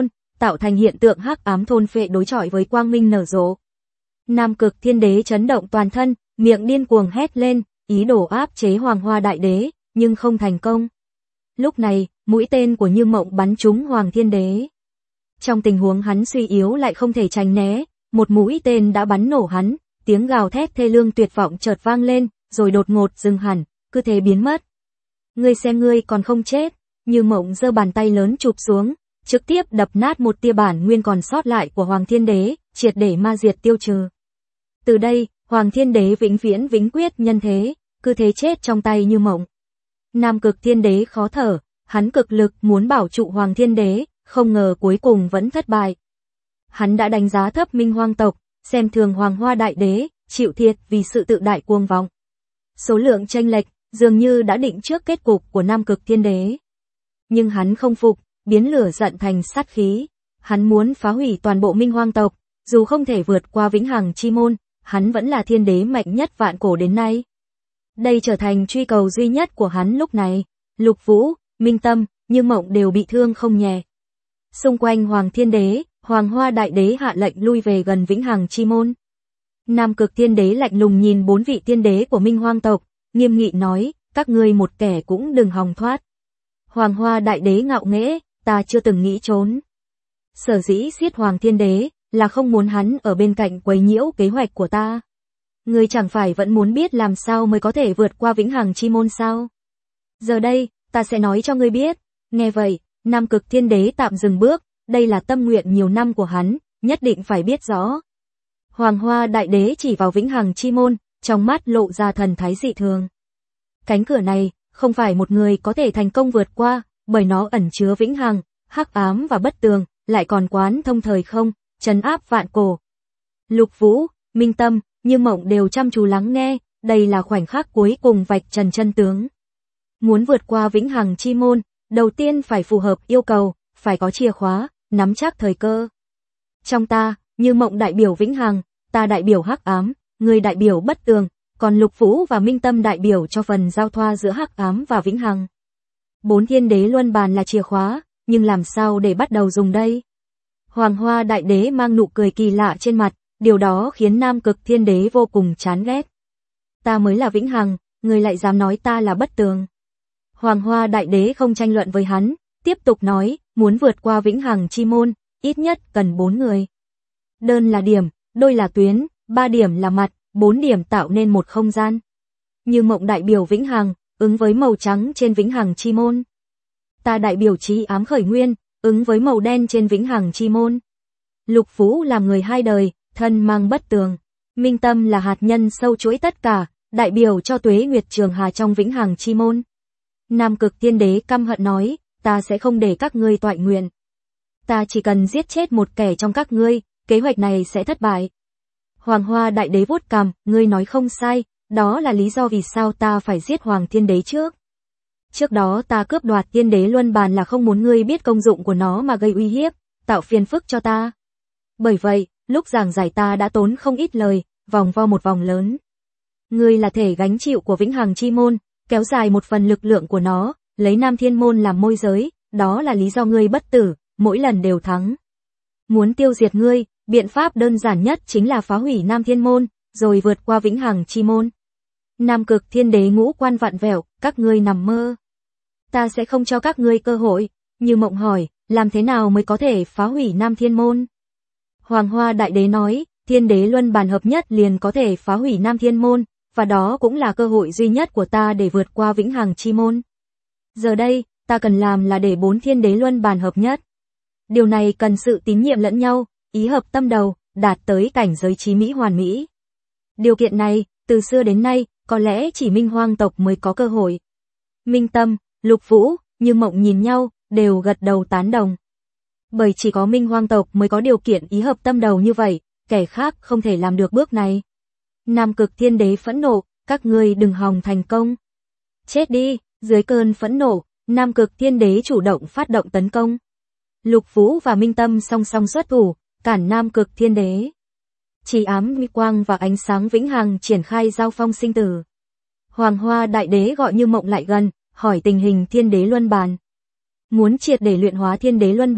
tạo thành hiện tượng hắc ám thôn phệ đối chọi với quang minh nở rộ. Nam Cực Thiên Đế chấn động toàn thân, miệng điên cuồng hét lên, ý đồ áp chế Hoàng Hoa Đại Đế, nhưng không thành công. Lúc này, mũi tên của Như Mộng bắn trúng Hoàng Thiên Đế. Trong tình huống hắn suy yếu lại không thể tránh né, một mũi tên đã bắn nổ hắn, tiếng gào thét thê lương tuyệt vọng chợt vang lên, rồi đột ngột dừng hẳn, cứ thế biến mất. Ngươi xem ngươi còn không chết, Như Mộng giơ bàn tay lớn chụp xuống, trực tiếp đập nát một tia bản nguyên còn sót lại của Hoàng Thiên Đế, triệt để ma diệt tiêu trừ. Từ đây, Hoàng Thiên Đế vĩnh viễn vĩnh quyết nhân thế, cứ thế chết trong tay Như Mộng. Nam Cực Thiên Đế khó thở, hắn cực lực muốn bảo trụ Hoàng Thiên Đế, không ngờ cuối cùng vẫn thất bại. Hắn đã đánh giá thấp Minh Hoang tộc, xem thường Hoàng Hoa Đại Đế, chịu thiệt vì sự tự đại cuồng vọng. Số lượng chênh lệch, dường như đã định trước kết cục của Nam Cực Thiên Đế. Nhưng hắn không phục, biến lửa giận thành sát khí. Hắn muốn phá hủy toàn bộ Minh Hoang tộc, dù không thể vượt qua Vĩnh Hằng Chi Môn, hắn vẫn là thiên đế mạnh nhất vạn cổ đến nay. Đây trở thành truy cầu duy nhất của hắn lúc này. Lục Vũ, Minh Tâm, Như Mộng đều bị thương không nhẹ. Xung quanh Hoàng Thiên Đế, Hoàng Hoa Đại Đế hạ lệnh lui về gần Vĩnh Hằng Chi Môn. Nam Cực Thiên Đế lạnh lùng nhìn 4 vị thiên đế của Minh Hoang tộc, nghiêm nghị nói, các ngươi một kẻ cũng đừng hòng thoát. Hoàng Hoa Đại Đế ngạo nghễ, ta chưa từng nghĩ trốn. Sở dĩ giết Hoàng Thiên Đế, là không muốn hắn ở bên cạnh quấy nhiễu kế hoạch của ta. Ngươi chẳng phải vẫn muốn biết làm sao mới có thể vượt qua Vĩnh Hằng Chi Môn sao? Giờ đây, ta sẽ nói cho ngươi biết. Nghe vậy, Nam Cực Thiên Đế tạm dừng bước, đây là tâm nguyện nhiều năm của hắn, nhất định phải biết rõ. Hoàng Hoa Đại Đế chỉ vào Vĩnh Hằng Chi Môn, trong mắt lộ ra thần thái dị thường. Cánh cửa này, không phải một người có thể thành công vượt qua, bởi nó ẩn chứa vĩnh hằng, hắc ám và bất tường, lại còn quán thông thời không, trấn áp vạn cổ. Lục Vũ, Minh Tâm, Như Mộng đều chăm chú lắng nghe, đây là khoảnh khắc cuối cùng vạch trần chân tướng. Muốn vượt qua Vĩnh Hằng Chi Môn, đầu tiên phải phù hợp yêu cầu, phải có chìa khóa, nắm chắc thời cơ. Trong ta, Như Mộng đại biểu vĩnh hằng, ta đại biểu hắc ám, người đại biểu bất tường, còn Lục Vũ và Minh Tâm đại biểu cho phần giao thoa giữa hắc ám và vĩnh hằng. 4 thiên đế luân bàn là chìa khóa, nhưng làm sao để bắt đầu dùng đây? Hoàng Hoa Đại Đế mang nụ cười kỳ lạ trên mặt, điều đó khiến Nam Cực Thiên Đế vô cùng chán ghét. Ta mới là vĩnh hằng, người lại dám nói ta là bất tường. Hoàng Hoa Đại Đế không tranh luận với hắn, tiếp tục nói, muốn vượt qua Vĩnh Hằng Chi Môn, ít nhất cần 4 người. Đơn là điểm, đôi là tuyến, 3 điểm là mặt, 4 điểm tạo nên một không gian. Như Mộng đại biểu vĩnh hằng, ứng với màu trắng trên Vĩnh Hằng Chi Môn. Ta đại biểu trí ám khởi nguyên, ứng với màu đen trên Vĩnh Hằng Chi Môn. Lục Vũ làm người hai đời, thân mang bất tường. Minh Tâm là hạt nhân sâu chuỗi tất cả, đại biểu cho tuế nguyệt trường hà trong Vĩnh Hằng Chi Môn. Nam Cực Thiên Đế căm hận nói, ta sẽ không để các ngươi toại nguyện. Ta chỉ cần giết chết một kẻ trong các ngươi, kế hoạch này sẽ thất bại. Hoàng Hoa Đại Đế vuốt cằm, ngươi nói không sai, đó là lý do vì sao ta phải giết Hoàng Thiên Đế trước. Trước đó ta cướp đoạt Thiên Đế luân bàn là không muốn ngươi biết công dụng của nó mà gây uy hiếp, tạo phiền phức cho ta. Bởi vậy, lúc giảng giải ta đã tốn không ít lời, vòng vo một vòng lớn. Ngươi là thể gánh chịu của Vĩnh Hằng Chi Môn, kéo dài một phần lực lượng của nó, lấy Nam Thiên Môn làm môi giới, đó là lý do ngươi bất tử, mỗi lần đều thắng. Muốn tiêu diệt ngươi, biện pháp đơn giản nhất chính là phá hủy Nam Thiên Môn, rồi vượt qua Vĩnh Hằng Chi Môn. Nam Cực Thiên Đế ngũ quan vặn vẹo, các ngươi nằm mơ. Ta sẽ không cho các ngươi cơ hội. Như Mộng hỏi, làm thế nào mới có thể phá hủy Nam Thiên Môn? Hoàng Hoa Đại Đế nói, Thiên Đế luân bàn hợp nhất liền có thể phá hủy Nam Thiên Môn, và đó cũng là cơ hội duy nhất của ta để vượt qua Vĩnh Hằng Chi Môn. Giờ đây, ta cần làm là để 4 thiên đế luân bàn hợp nhất. Điều này cần sự tín nhiệm lẫn nhau, ý hợp tâm đầu, đạt tới cảnh giới chí mỹ hoàn mỹ. Điều kiện này, từ xưa đến nay, có lẽ chỉ Minh Hoang tộc mới có cơ hội. Minh Tâm, Lục Vũ, Như Mộng nhìn nhau, đều gật đầu tán đồng. Bởi chỉ có Minh Hoang tộc mới có điều kiện ý hợp tâm đầu như vậy, kẻ khác không thể làm được bước này. Nam Cực Thiên Đế phẫn nộ, các ngươi đừng hòng thành công. Chết đi, dưới cơn phẫn nộ, Nam Cực Thiên Đế chủ động phát động tấn công. Lục Vũ và Minh Tâm song song xuất thủ, cản Nam Cực Thiên Đế. Chỉ ám huy quang và ánh sáng vĩnh hằng triển khai giao phong sinh tử. Hoàng Hoa Đại Đế gọi Như Mộng lại gần, hỏi tình hình Thiên Đế luân bàn. Muốn triệt để luyện hóa Thiên Đế luân bàn,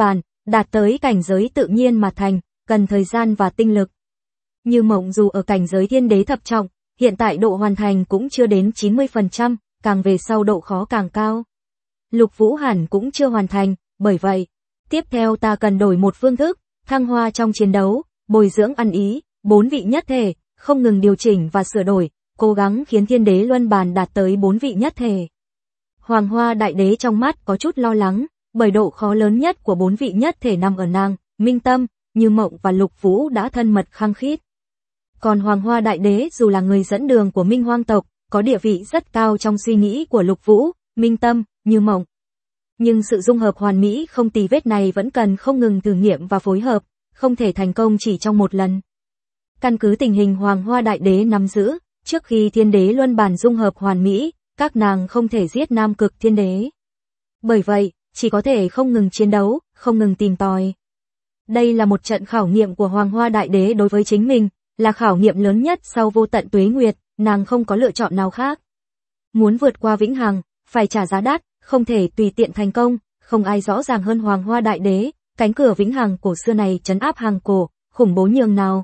đạt tới cảnh giới tự nhiên mà thành, cần thời gian và tinh lực. Như Mộng dù ở cảnh giới thiên đế thập trọng, hiện tại độ hoàn thành cũng chưa đến 90%, càng về sau độ khó càng cao. Lục Vũ hẳn cũng chưa hoàn thành, bởi vậy, tiếp theo ta cần đổi một phương thức, thăng hoa trong chiến đấu, bồi dưỡng ăn ý, 4 vị nhất thể, không ngừng điều chỉnh và sửa đổi, cố gắng khiến thiên đế luân bàn đạt tới 4 vị nhất thể. Hoàng Hoa Đại Đế trong mắt có chút lo lắng, bởi độ khó lớn nhất của 4 vị nhất thể nằm ở nàng, Minh Tâm, Như Mộng và Lục Vũ đã thân mật khăng khít. Còn Hoàng Hoa Đại Đế dù là người dẫn đường của Minh Hoang tộc, có địa vị rất cao trong suy nghĩ của Lục Vũ, Minh Tâm, Như Mộng. Nhưng sự dung hợp hoàn mỹ không tì vết này vẫn cần không ngừng thử nghiệm và phối hợp, không thể thành công chỉ trong một lần. Căn cứ tình hình Hoàng Hoa Đại Đế nắm giữ, trước khi thiên đế luân bàn dung hợp hoàn mỹ, các nàng không thể giết Nam Cực Thiên Đế. Bởi vậy, chỉ có thể không ngừng chiến đấu, không ngừng tìm tòi. Đây là một trận khảo nghiệm của Hoàng Hoa Đại Đế đối với chính mình, là khảo nghiệm lớn nhất sau vô tận tuế nguyệt, nàng không có lựa chọn nào khác. Muốn vượt qua vĩnh hằng, phải trả giá đắt, không thể tùy tiện thành công, không ai rõ ràng hơn Hoàng Hoa Đại Đế, cánh cửa vĩnh hằng cổ xưa này trấn áp hàng cổ, khủng bố nhường nào.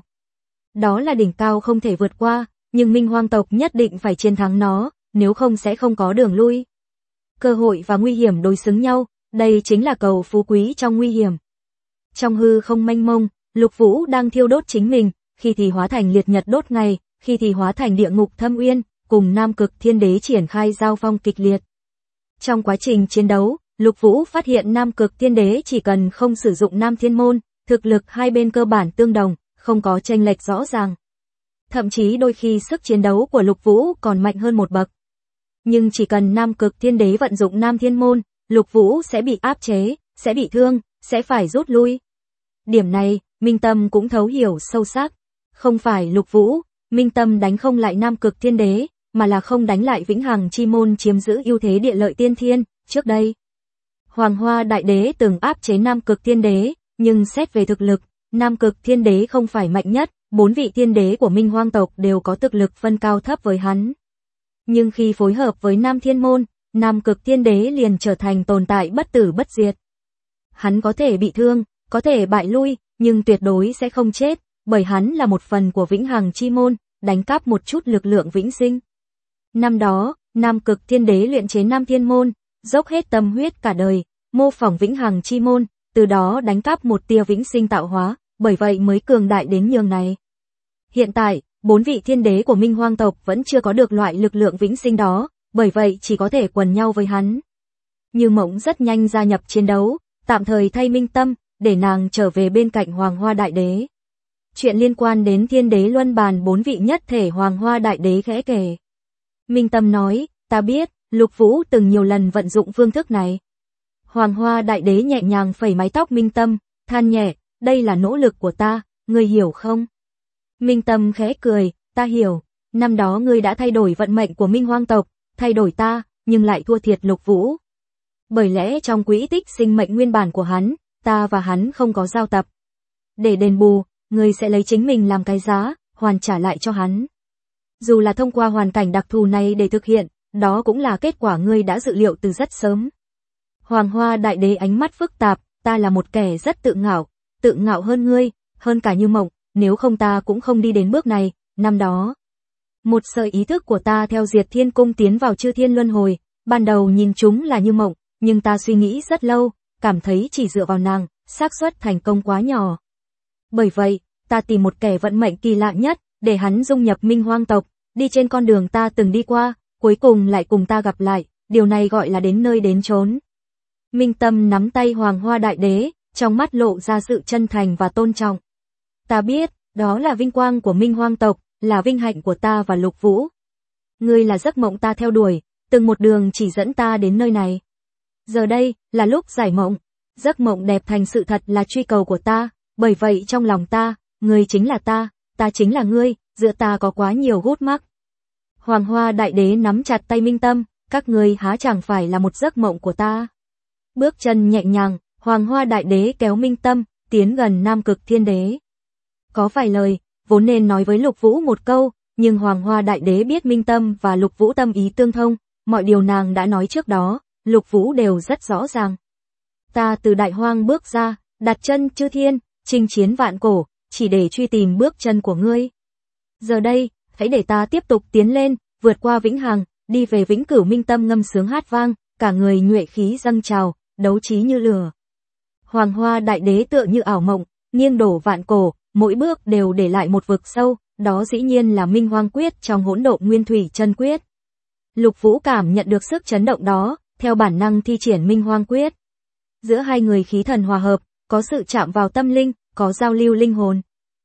Đó là đỉnh cao không thể vượt qua, nhưng Minh Hoang tộc nhất định phải chiến thắng nó, nếu không sẽ không có đường lui. Cơ hội và nguy hiểm đối xứng nhau, đây chính là cầu phú quý trong nguy hiểm. Trong hư không mênh mông, Lục Vũ đang thiêu đốt chính mình, khi thì hóa thành liệt nhật đốt ngày, khi thì hóa thành địa ngục thâm uyên, cùng Nam Cực Thiên Đế triển khai giao phong kịch liệt. Trong quá trình chiến đấu, Lục Vũ phát hiện Nam Cực Thiên Đế chỉ cần không sử dụng Nam Thiên Môn, thực lực hai bên cơ bản tương đồng, không có chênh lệch rõ ràng. Thậm chí đôi khi sức chiến đấu của Lục Vũ còn mạnh hơn một bậc. Nhưng chỉ cần Nam Cực Thiên Đế vận dụng Nam Thiên Môn, Lục Vũ sẽ bị áp chế, sẽ bị thương, sẽ phải rút lui. Điểm này, Minh Tâm cũng thấu hiểu sâu sắc. Không phải Lục Vũ, Minh Tâm đánh không lại Nam Cực Thiên Đế, mà là không đánh lại Vĩnh Hằng Chi Môn chiếm giữ ưu thế địa lợi tiên thiên. Trước đây, Hoàng Hoa Đại Đế từng áp chế Nam Cực Thiên Đế, nhưng xét về thực lực, Nam Cực Thiên Đế không phải mạnh nhất, 4 vị thiên đế của Minh Hoang tộc đều có thực lực phân cao thấp với hắn. Nhưng khi phối hợp với Nam Thiên Môn, Nam Cực Thiên Đế liền trở thành tồn tại bất tử bất diệt. Hắn có thể bị thương, có thể bại lui, nhưng tuyệt đối sẽ không chết, bởi hắn là một phần của Vĩnh Hằng Chi Môn, đánh cắp một chút lực lượng vĩnh sinh. Năm đó, Nam Cực Thiên Đế luyện chế Nam Thiên Môn, dốc hết tâm huyết cả đời, mô phỏng Vĩnh Hằng Chi Môn, từ đó đánh cắp một tia vĩnh sinh tạo hóa, bởi vậy mới cường đại đến nhường này. Hiện tại, 4 vị thiên đế của Minh Hoang tộc vẫn chưa có được loại lực lượng vĩnh sinh đó, bởi vậy chỉ có thể quần nhau với hắn. Như Mộng rất nhanh gia nhập chiến đấu, tạm thời thay Minh Tâm, để nàng trở về bên cạnh Hoàng Hoa Đại Đế. Chuyện liên quan đến thiên đế luân bàn 4 vị nhất thể Hoàng Hoa Đại Đế khẽ kể. Minh Tâm nói, ta biết, Lục Vũ từng nhiều lần vận dụng phương thức này. Hoàng Hoa Đại Đế nhẹ nhàng phẩy mái tóc Minh Tâm, than nhẹ, đây là nỗ lực của ta, ngươi hiểu không? Minh Tâm khẽ cười, ta hiểu, năm đó ngươi đã thay đổi vận mệnh của Minh Hoang tộc, thay đổi ta, nhưng lại thua thiệt Lục Vũ. Bởi lẽ trong quỹ tích sinh mệnh nguyên bản của hắn, ta và hắn không có giao tập. Để đền bù, ngươi sẽ lấy chính mình làm cái giá, hoàn trả lại cho hắn. Dù là thông qua hoàn cảnh đặc thù này để thực hiện, đó cũng là kết quả ngươi đã dự liệu từ rất sớm. Hoàng Hoa Đại Đế ánh mắt phức tạp, ta là một kẻ rất tự ngạo hơn ngươi, hơn cả Như Mộng, nếu không ta cũng không đi đến bước này, năm đó. Một sợi ý thức của ta theo Diệt Thiên Cung tiến vào Chư Thiên Luân Hồi, ban đầu nhìn chúng là Như Mộng, nhưng ta suy nghĩ rất lâu, cảm thấy chỉ dựa vào nàng, xác suất thành công quá nhỏ. Bởi vậy, ta tìm một kẻ vận mệnh kỳ lạ nhất, để hắn dung nhập Minh Hoang tộc, đi trên con đường ta từng đi qua, cuối cùng lại cùng ta gặp lại, điều này gọi là đến nơi đến chốn. Minh Tâm nắm tay Hoàng Hoa Đại Đế, trong mắt lộ ra sự chân thành và tôn trọng. Ta biết, đó là vinh quang của Minh Hoang tộc, là vinh hạnh của ta và Lục Vũ. Ngươi là giấc mộng ta theo đuổi, từng một đường chỉ dẫn ta đến nơi này. Giờ đây, là lúc giải mộng. Giấc mộng đẹp thành sự thật là truy cầu của ta, bởi vậy trong lòng ta, ngươi chính là ta chính là ngươi, giữa ta có quá nhiều gút mắc. Hoàng Hoa Đại Đế nắm chặt tay Minh Tâm, các ngươi há chẳng phải là một giấc mộng của ta. Bước chân nhẹ nhàng, Hoàng Hoa Đại Đế kéo Minh Tâm, tiến gần Nam Cực Thiên Đế. Có vài lời, vốn nên nói với Lục Vũ một câu, nhưng Hoàng Hoa Đại Đế biết Minh Tâm và Lục Vũ tâm ý tương thông, mọi điều nàng đã nói trước đó, Lục Vũ đều rất rõ ràng. Ta từ Đại Hoang bước ra, đặt chân chư thiên, chinh chiến vạn cổ, chỉ để truy tìm bước chân của ngươi. Giờ đây, hãy để ta tiếp tục tiến lên, vượt qua vĩnh hằng, đi về vĩnh cửu. Minh Tâm ngâm sướng hát vang, cả người nhuệ khí dâng trào, đấu trí như lửa. Hoàng Hoa Đại Đế tựa như ảo mộng, nghiêng đổ vạn cổ, mỗi bước đều để lại một vực sâu, đó dĩ nhiên là Minh Hoang Quyết trong Hỗn Độn Nguyên Thủy Chân Quyết. Lục Vũ cảm nhận được sức chấn động đó, theo bản năng thi triển Minh Hoang Quyết. Giữa hai người khí thần hòa hợp, có sự chạm vào tâm linh, có giao lưu linh hồn.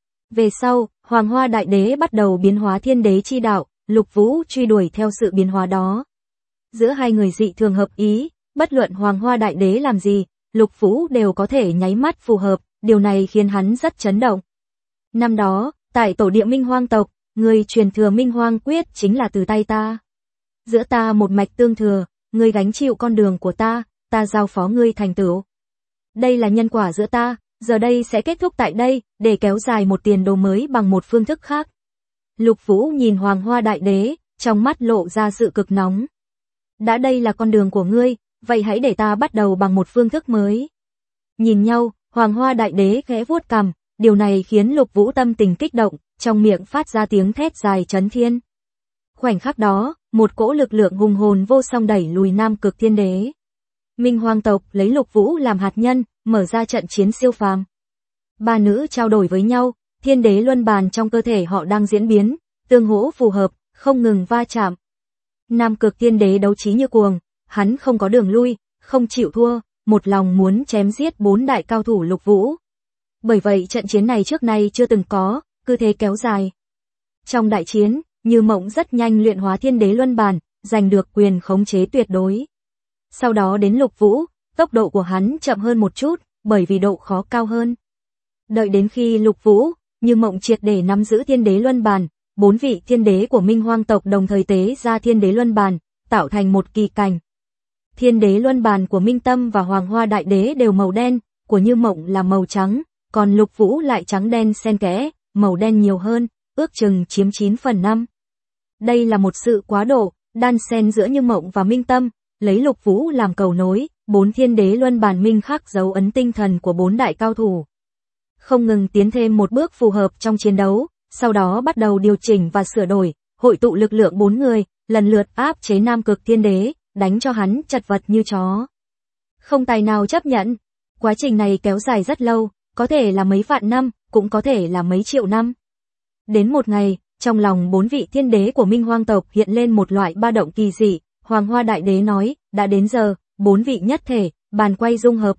Về sau, Hoàng Hoa Đại Đế bắt đầu biến hóa thiên đế chi đạo, Lục Vũ truy đuổi theo sự biến hóa đó. Giữa hai người dị thường hợp ý, bất luận Hoàng Hoa Đại Đế làm gì, Lục Vũ đều có thể nháy mắt phù hợp, điều này khiến hắn rất chấn động. Năm đó, tại tổ địa Minh Hoang tộc, người truyền thừa Minh Hoang Quyết chính là từ tay ta. Giữa ta một mạch tương thừa, ngươi gánh chịu con đường của ta giao phó ngươi thành tựu. Đây là nhân quả giữa ta, giờ đây sẽ kết thúc tại đây, để kéo dài một tiền đồ mới bằng một phương thức khác. Lục Vũ nhìn Hoàng Hoa Đại Đế, trong mắt lộ ra sự cực nóng. Đã đây là con đường của ngươi, vậy hãy để ta bắt đầu bằng một phương thức mới. Nhìn nhau, Hoàng Hoa Đại Đế khẽ vuốt cằm, điều này khiến Lục Vũ tâm tình kích động, trong miệng phát ra tiếng thét dài chấn thiên. Khoảnh khắc đó, một cỗ lực lượng hùng hồn vô song đẩy lùi Nam Cực Thiên Đế. Minh Hoang tộc lấy Lục Vũ làm hạt nhân, mở ra trận chiến siêu phàm. Ba nữ trao đổi với nhau, thiên đế luân bàn trong cơ thể họ đang diễn biến, tương hỗ phù hợp, không ngừng va chạm. Nam Cực Thiên Đế đấu trí như cuồng, hắn không có đường lui, không chịu thua, một lòng muốn chém giết 4 đại cao thủ Lục Vũ. Bởi vậy trận chiến này trước nay chưa từng có, cứ thế kéo dài. Trong đại chiến, Như Mộng rất nhanh luyện hóa thiên đế luân bàn, giành được quyền khống chế tuyệt đối. Sau đó đến Lục Vũ, tốc độ của hắn chậm hơn một chút, bởi vì độ khó cao hơn. Đợi đến khi Lục Vũ, Như Mộng triệt để nắm giữ thiên đế luân bàn, 4 vị thiên đế của Minh Hoang tộc đồng thời tế ra thiên đế luân bàn, tạo thành một kỳ cảnh. Thiên đế luân bàn của Minh Tâm và Hoàng Hoa Đại Đế đều màu đen, của Như Mộng là màu trắng, còn Lục Vũ lại trắng đen xen kẽ, màu đen nhiều hơn, ước chừng chiếm 9/5. Đây là một sự quá độ, đan xen giữa Như Mộng và Minh Tâm, lấy Lục Vũ làm cầu nối, 4 thiên đế luân bàn minh khắc dấu ấn tinh thần của 4 đại cao thủ. Không ngừng tiến thêm một bước phù hợp trong chiến đấu, sau đó bắt đầu điều chỉnh và sửa đổi, hội tụ lực lượng 4 người, lần lượt áp chế Nam Cực Thiên Đế, đánh cho hắn chật vật như chó. Không tài nào chấp nhận. Quá trình này kéo dài rất lâu, có thể là mấy vạn năm, cũng có thể là mấy triệu năm. Đến một ngày, trong lòng 4 vị thiên đế của Minh Hoang tộc hiện lên một loại ba động kỳ dị, Hoàng Hoa Đại Đế nói, đã đến giờ, 4 vị nhất thể, bàn quay dung hợp.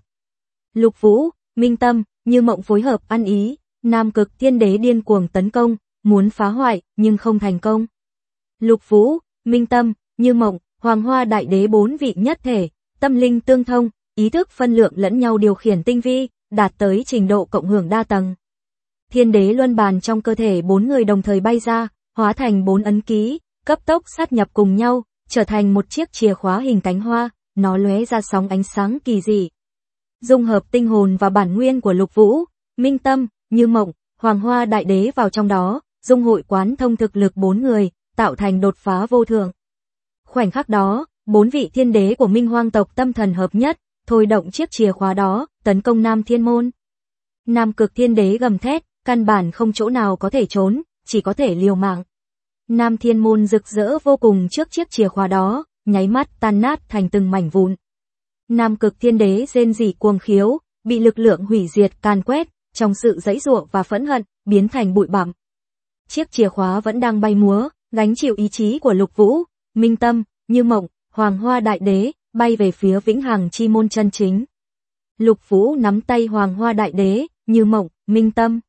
Lục Vũ, Minh Tâm, Như Mộng phối hợp ăn ý, Nam Cực Thiên Đế điên cuồng tấn công, muốn phá hoại, nhưng không thành công. Lục Vũ, Minh Tâm, Như Mộng, Hoàng Hoa Đại Đế 4 vị nhất thể, tâm linh tương thông, ý thức phân lượng lẫn nhau điều khiển tinh vi, đạt tới trình độ cộng hưởng đa tầng. Thiên đế luân bàn trong cơ thể 4 người đồng thời bay ra, hóa thành 4 ấn ký, cấp tốc sát nhập cùng nhau, trở thành một chiếc chìa khóa hình cánh hoa, nó lóe ra sóng ánh sáng kỳ dị. Dung hợp tinh hồn và bản nguyên của Lục Vũ, Minh Tâm, Như Mộng, Hoàng Hoa Đại Đế vào trong đó, dung hội quán thông thực lực 4 người, tạo thành đột phá vô thượng. Khoảnh khắc đó, 4 vị thiên đế của Minh Hoang tộc tâm thần hợp nhất, thôi động chiếc chìa khóa đó, tấn công Nam Thiên Môn. Nam Cực Thiên Đế gầm thét, căn bản không chỗ nào có thể trốn, chỉ có thể liều mạng. Nam Thiên Môn rực rỡ vô cùng trước chiếc chìa khóa đó, nháy mắt tan nát thành từng mảnh vụn. Nam Cực Thiên Đế rên rỉ cuồng khiếu, bị lực lượng hủy diệt càn quét, trong sự giãy giụa và phẫn hận, biến thành bụi bặm. Chiếc chìa khóa vẫn đang bay múa, gánh chịu ý chí của Lục Vũ, Minh Tâm, Như Mộng, Hoàng Hoa Đại Đế, bay về phía vĩnh hằng chi môn chân chính. Lục Vũ nắm tay Hoàng Hoa Đại Đế, Như Mộng, Minh Tâm.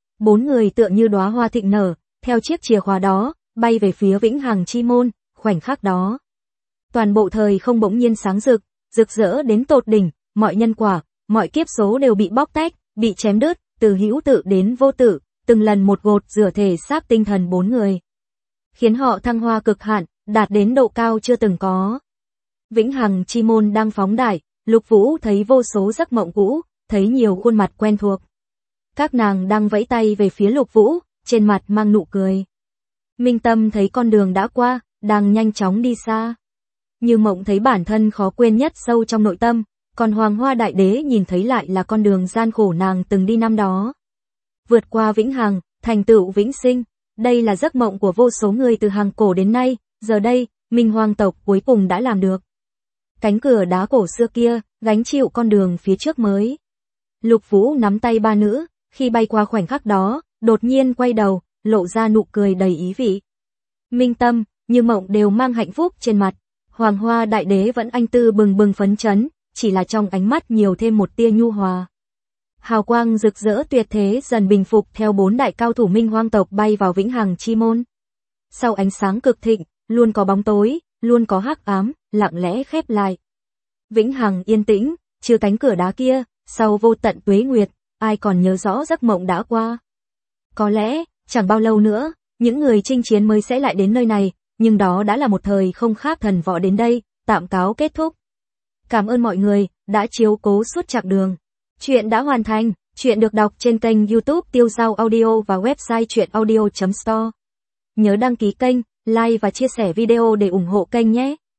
4 người tựa như đóa hoa thịnh nở, theo chiếc chìa khóa đó, bay về phía vĩnh hằng chi môn, khoảnh khắc đó. Toàn bộ thời không bỗng nhiên sáng rực, rực rỡ đến tột đỉnh, mọi nhân quả, mọi kiếp số đều bị bóc tách, bị chém đứt, từ hữu tự đến vô tự, từng lần một gột rửa thể xác tinh thần 4 người. Khiến họ thăng hoa cực hạn, đạt đến độ cao chưa từng có. Vĩnh hằng chi môn đang phóng đại, Lục Vũ thấy vô số giấc mộng cũ, thấy nhiều khuôn mặt quen thuộc. Các nàng đang vẫy tay về phía Lục Vũ, trên mặt mang nụ cười. Minh Tâm thấy con đường đã qua, đang nhanh chóng đi xa. Như Mộng thấy bản thân khó quên nhất sâu trong nội tâm, Còn Hoàng Hoa Đại Đế nhìn thấy lại là con đường gian khổ nàng từng đi năm đó. Vượt qua vĩnh hằng, thành tựu vĩnh sinh, đây là giấc mộng của vô số người từ hàng cổ đến nay, giờ đây, Minh Hoàng tộc cuối cùng đã làm được. Cánh cửa đá cổ xưa kia, gánh chịu con đường phía trước mới. Lục Vũ nắm tay ba nữ, khi bay qua khoảnh khắc đó, đột nhiên quay đầu, lộ ra nụ cười đầy ý vị. Minh Tâm, Như Mộng đều mang hạnh phúc trên mặt. Hoàng Hoa Đại Đế vẫn anh tư bừng bừng phấn chấn, chỉ là trong ánh mắt nhiều thêm một tia nhu hòa. Hào quang rực rỡ tuyệt thế dần bình phục theo 4 đại cao thủ Minh Hoang tộc bay vào vĩnh hằng chi môn. Sau ánh sáng cực thịnh, luôn có bóng tối, luôn có hắc ám, lặng lẽ khép lại. Vĩnh hằng yên tĩnh, trừ cánh cửa đá kia, sau vô tận tuế nguyệt, ai còn nhớ rõ giấc mộng đã qua. Có lẽ, chẳng bao lâu nữa, những người chinh chiến mới sẽ lại đến nơi này, nhưng đó đã là một thời không khác thần võ đến đây, tạm cáo kết thúc. Cảm ơn mọi người đã chiếu cố suốt chặng đường. Chuyện đã hoàn thành, chuyện được đọc trên kênh YouTube Tiêu Dao Audio và website chuyenaudio.store. Nhớ đăng ký kênh, like và chia sẻ video để ủng hộ kênh nhé.